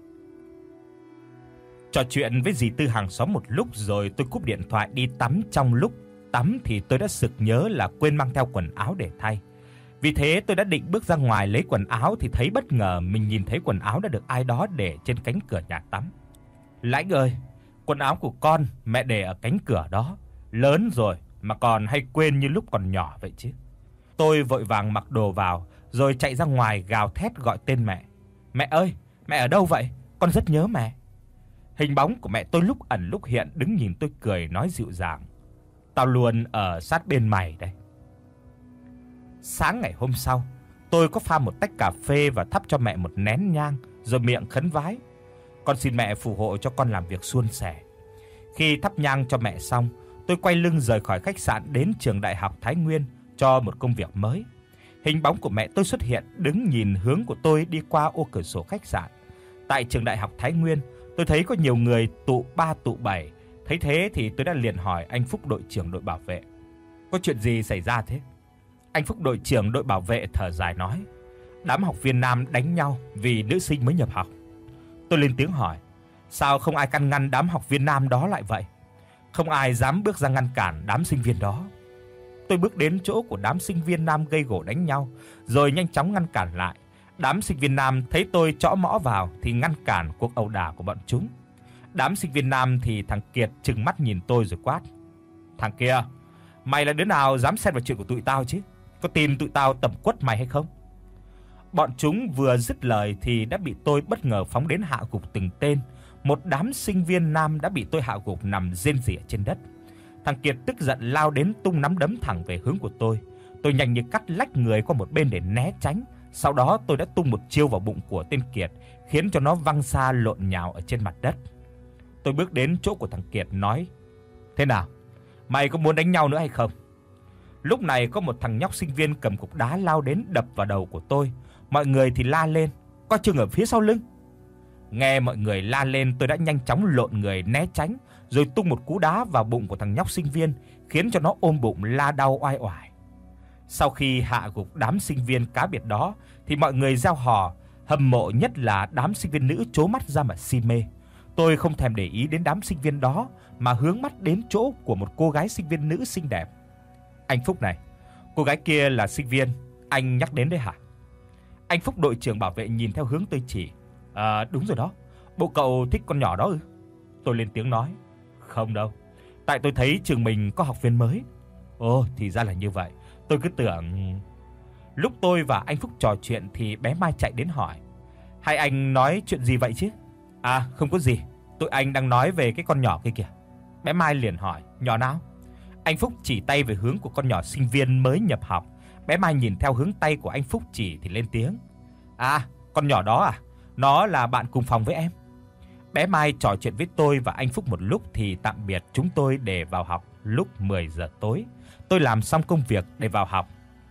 Trò chuyện với dì Tư hàng xóm một lúc rồi tôi cúp điện thoại đi tắm. Trong lúc tắm thì tôi đã sực nhớ là quên mang theo quần áo để thay. Vì thế tôi đã định bước ra ngoài lấy quần áo thì thấy bất ngờ mình nhìn thấy quần áo đã được ai đó để trên cánh cửa nhà tắm. "Lãnh ơi, quần áo của con mẹ để ở cánh cửa đó. Lớn rồi mà còn hay quên như lúc còn nhỏ vậy chứ." Tôi vội vàng mặc đồ vào rồi chạy ra ngoài gào thét gọi tên mẹ. "Mẹ ơi, mẹ ở đâu vậy? Con rất nhớ mẹ." Hình bóng của mẹ tôi lúc ẩn lúc hiện đứng nhìn tôi cười nói dịu dàng: "Tao luôn ở sát bên mày đây." Sáng ngày hôm sau, tôi có pha một tách cà phê và thắp cho mẹ một nén nhang rồi miệng khấn vái: "Con xin mẹ phù hộ cho con làm việc suôn sẻ." Khi thắp nhang cho mẹ xong, tôi quay lưng rời khỏi khách sạn đến trường đại học Thái Nguyên cho một công việc mới. Hình bóng của mẹ tôi xuất hiện đứng nhìn hướng của tôi đi qua ô cửa sổ khách sạn. Tại trường đại học Thái Nguyên, tôi thấy có nhiều người tụ 3 tụ 7. Thấy thế thì tôi đã liền hỏi anh Phúc đội trưởng đội bảo vệ: "Có chuyện gì xảy ra thế?" Anh Phúc đội trưởng đội bảo vệ thở dài nói: "Đám học viên nam đánh nhau vì nữ sinh mới nhập học." Tôi lên tiếng hỏi: "Sao không ai can ngăn đám học viên nam đó lại vậy?" Không ai dám bước ra ngăn cản đám sinh viên đó. Tôi bước đến chỗ của đám sinh viên nam gây gổ đánh nhau, rồi nhanh chóng ngăn cản lại. Đám sinh viên nam thấy tôi chõ mõ vào thì ngăn cản cuộc ẩu đả của bọn chúng. Đám sinh viên nam thì thằng Kiệt trừng mắt nhìn tôi rồi quát: "Thằng kia, mày là đứa nào dám xen vào chuyện của tụi tao chứ? Có tin tụi tao tẩm quất mày hay không?" Bọn chúng vừa dứt lời thì đã bị tôi bất ngờ phóng đến hạ gục từng tên. Một đám sinh viên nam đã bị tôi hạ gục nằm rên rỉ trên đất. Thằng Kiệt tức giận lao đến tung nắm đấm thẳng về hướng của tôi. Tôi nhanh như cắt lách người qua một bên để né tránh, sau đó tôi đã tung một chiêu vào bụng của tên Kiệt, khiến cho nó văng xa lộn nhào ở trên mặt đất. Tôi bước đến chỗ của thằng Kiệt nói: "Thế nào? Mày có muốn đánh nhau nữa hay không?" Lúc này có một thằng nhóc sinh viên cầm cục đá lao đến đập vào đầu của tôi. Mọi người thì la lên: "Có chừng ở phía sau lưng." Nghe mọi người la lên, tôi đã nhanh chóng lộn người né tránh, rồi tung một cú đá vào bụng của thằng nhóc sinh viên, khiến cho nó ôm bụng la đau oai oải. Sau khi hạ gục đám sinh viên cá biệt đó thì mọi người reo hò, hâm mộ nhất là đám sinh viên nữ trố mắt ra mà si mê. Tôi không thèm để ý đến đám sinh viên đó mà hướng mắt đến chỗ của một cô gái sinh viên nữ xinh đẹp. "Anh Phúc này, cô gái kia là sinh viên anh nhắc đến đấy hả?" Anh Phúc đội trưởng bảo vệ nhìn theo hướng tôi chỉ. Đúng rồi đó. Bộ cậu thích con nhỏ đó ư?" Tôi lên tiếng nói: "Không đâu, tại tôi thấy trường mình có học viên mới." "Ồ, thì ra là như vậy. Tôi cứ tưởng..." Lúc tôi và anh Phúc trò chuyện thì bé Mai chạy đến hỏi: "Hai anh nói chuyện gì vậy chứ?" "À, không có gì, tụi anh đang nói về cái con nhỏ kia kìa." Bé Mai liền hỏi: "Nhỏ nào?" Anh Phúc chỉ tay về hướng của con nhỏ sinh viên mới nhập học. Bé Mai nhìn theo hướng tay của anh Phúc chỉ thì lên tiếng: "À, con nhỏ đó à? Nó là bạn cùng phòng với em." Bé Mai trò chuyện với tôi và anh Phúc một lúc thì tạm biệt chúng tôi để vào học lúc 10 giờ tối. Tôi làm xong công việc để vào học.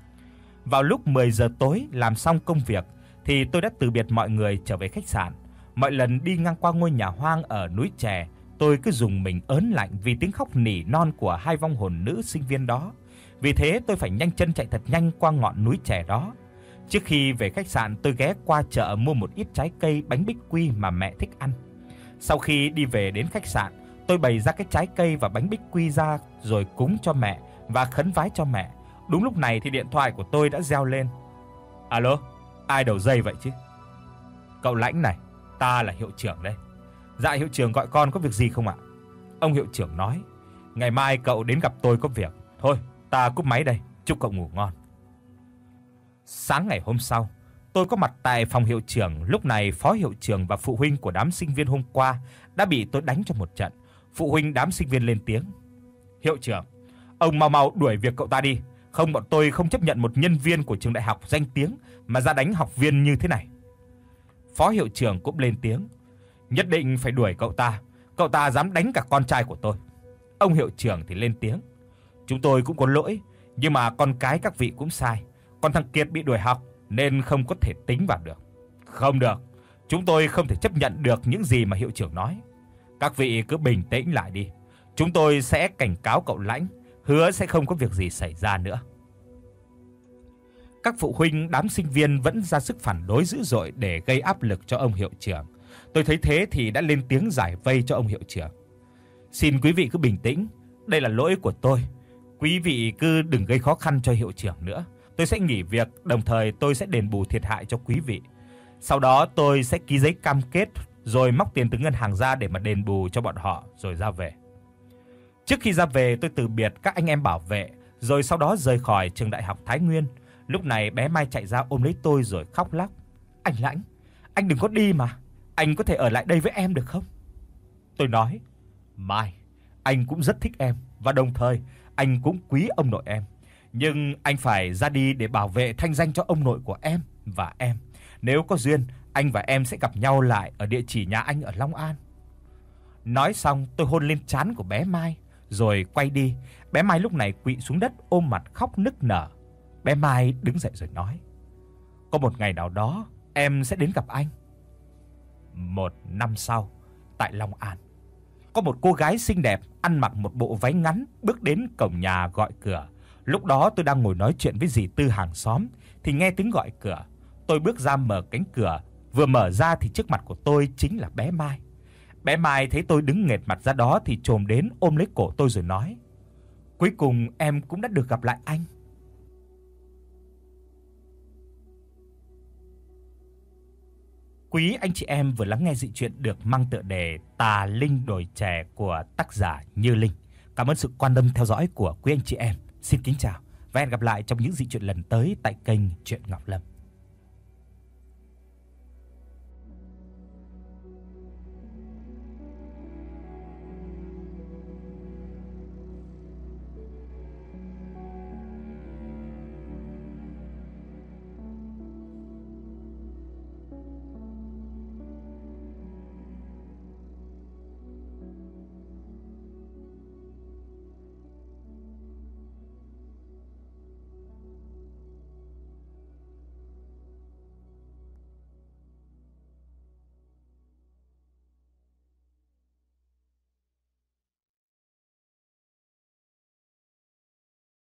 Vào lúc 10 giờ tối làm xong công việc thì tôi đã từ biệt mọi người trở về khách sạn. Mọi lần đi ngang qua ngôi nhà hoang ở núi Chè, tôi cứ rùng mình ớn lạnh vì tiếng khóc nỉ non của hai vong hồn nữ sinh viên đó. Vì thế tôi phải nhanh chân chạy thật nhanh qua ngọn núi Chè đó. Trước khi về khách sạn, tôi ghé qua chợ mua một ít trái cây, bánh bích quy mà mẹ thích ăn. Sau khi đi về đến khách sạn, tôi bày ra cái trái cây và bánh bích quy ra rồi cúng cho mẹ và khấn vái cho mẹ. Đúng lúc này thì điện thoại của tôi đã reo lên. "Alo, ai đầu dây vậy chứ?" "Cậu Lãnh này, ta là hiệu trưởng đây." "Dạ hiệu trưởng gọi con có việc gì không ạ?" Ông hiệu trưởng nói: "Ngày mai cậu đến gặp tôi có việc. Thôi, ta cúp máy đây, chúc cậu ngủ ngon." Sáng ngày hôm sau, tôi có mặt tại phòng hiệu trưởng. Lúc này phó hiệu trưởng và phụ huynh của đám sinh viên hôm qua đã bị tôi đánh cho một trận. Phụ huynh đám sinh viên lên tiếng: "Hiệu trưởng, ông mau mau đuổi việc cậu ta đi, không bọn tôi không chấp nhận một nhân viên của trường đại học danh tiếng mà ra đánh học viên như thế này." Phó hiệu trưởng cũng lên tiếng: "Nhất định phải đuổi cậu ta dám đánh cả con trai của tôi." Ông hiệu trưởng thì lên tiếng: "Chúng tôi cũng có lỗi, nhưng mà con cái các vị cũng sai. Còn thằng Kiệt bị đuổi học nên không có thể tính vào được." "Không được, chúng tôi không thể chấp nhận được những gì mà hiệu trưởng nói. Các vị cứ bình tĩnh lại đi. Chúng tôi sẽ cảnh cáo cậu Lãnh, hứa sẽ không có việc gì xảy ra nữa." Các phụ huynh đám sinh viên vẫn ra sức phản đối dữ dội để gây áp lực cho ông hiệu trưởng. Tôi thấy thế thì đã lên tiếng giải vây cho ông hiệu trưởng: "Xin quý vị cứ bình tĩnh, đây là lỗi của tôi. Quý vị cứ đừng gây khó khăn cho hiệu trưởng nữa. Tôi sẽ nghỉ việc, đồng thời tôi sẽ đền bù thiệt hại cho quý vị. Sau đó tôi sẽ ký giấy cam kết rồi móc tiền từ ngân hàng ra để mà đền bù cho bọn họ rồi ra về." Trước khi ra về, tôi từ biệt các anh em bảo vệ rồi sau đó rời khỏi trường đại học Thái Nguyên. Lúc này bé Mai chạy ra ôm lấy tôi rồi khóc lóc: "Anh Lãnh, anh đừng có đi mà, anh có thể ở lại đây với em được không?" Tôi nói: "Mai, anh cũng rất thích em và đồng thời anh cũng quý ông nội em, nhưng anh phải ra đi để bảo vệ thanh danh cho ông nội của em và em. Nếu có duyên, anh và em sẽ gặp nhau lại ở địa chỉ nhà anh ở Long An." Nói xong, tôi hôn lên trán của bé Mai rồi quay đi. Bé Mai lúc này quỵ xuống đất ôm mặt khóc nức nở. Bé Mai đứng dậy rồi nói: "Có một ngày nào đó em sẽ đến gặp anh." 1 năm sau, tại Long An, có một cô gái xinh đẹp ăn mặc một bộ váy ngắn bước đến cổng nhà gọi cửa. Lúc đó tôi đang ngồi nói chuyện với dì Tư hàng xóm thì nghe tiếng gọi cửa. Tôi bước ra mở cánh cửa, vừa mở ra thì trước mặt của tôi chính là bé Mai. Bé Mai thấy tôi đứng nghệt mặt ra đó thì chồm đến ôm lấy cổ tôi rồi nói: "Cuối cùng em cũng đã được gặp lại anh." Quý anh chị em vừa lắng nghe dị truyện được mang tựa đề Tà Linh Đồi Chè của tác giả Như Linh. Cảm ơn sự quan tâm theo dõi của quý anh chị em. Xin kính chào và hẹn gặp lại trong những dị truyện lần tới tại kênh Truyện Ngọc Lâm.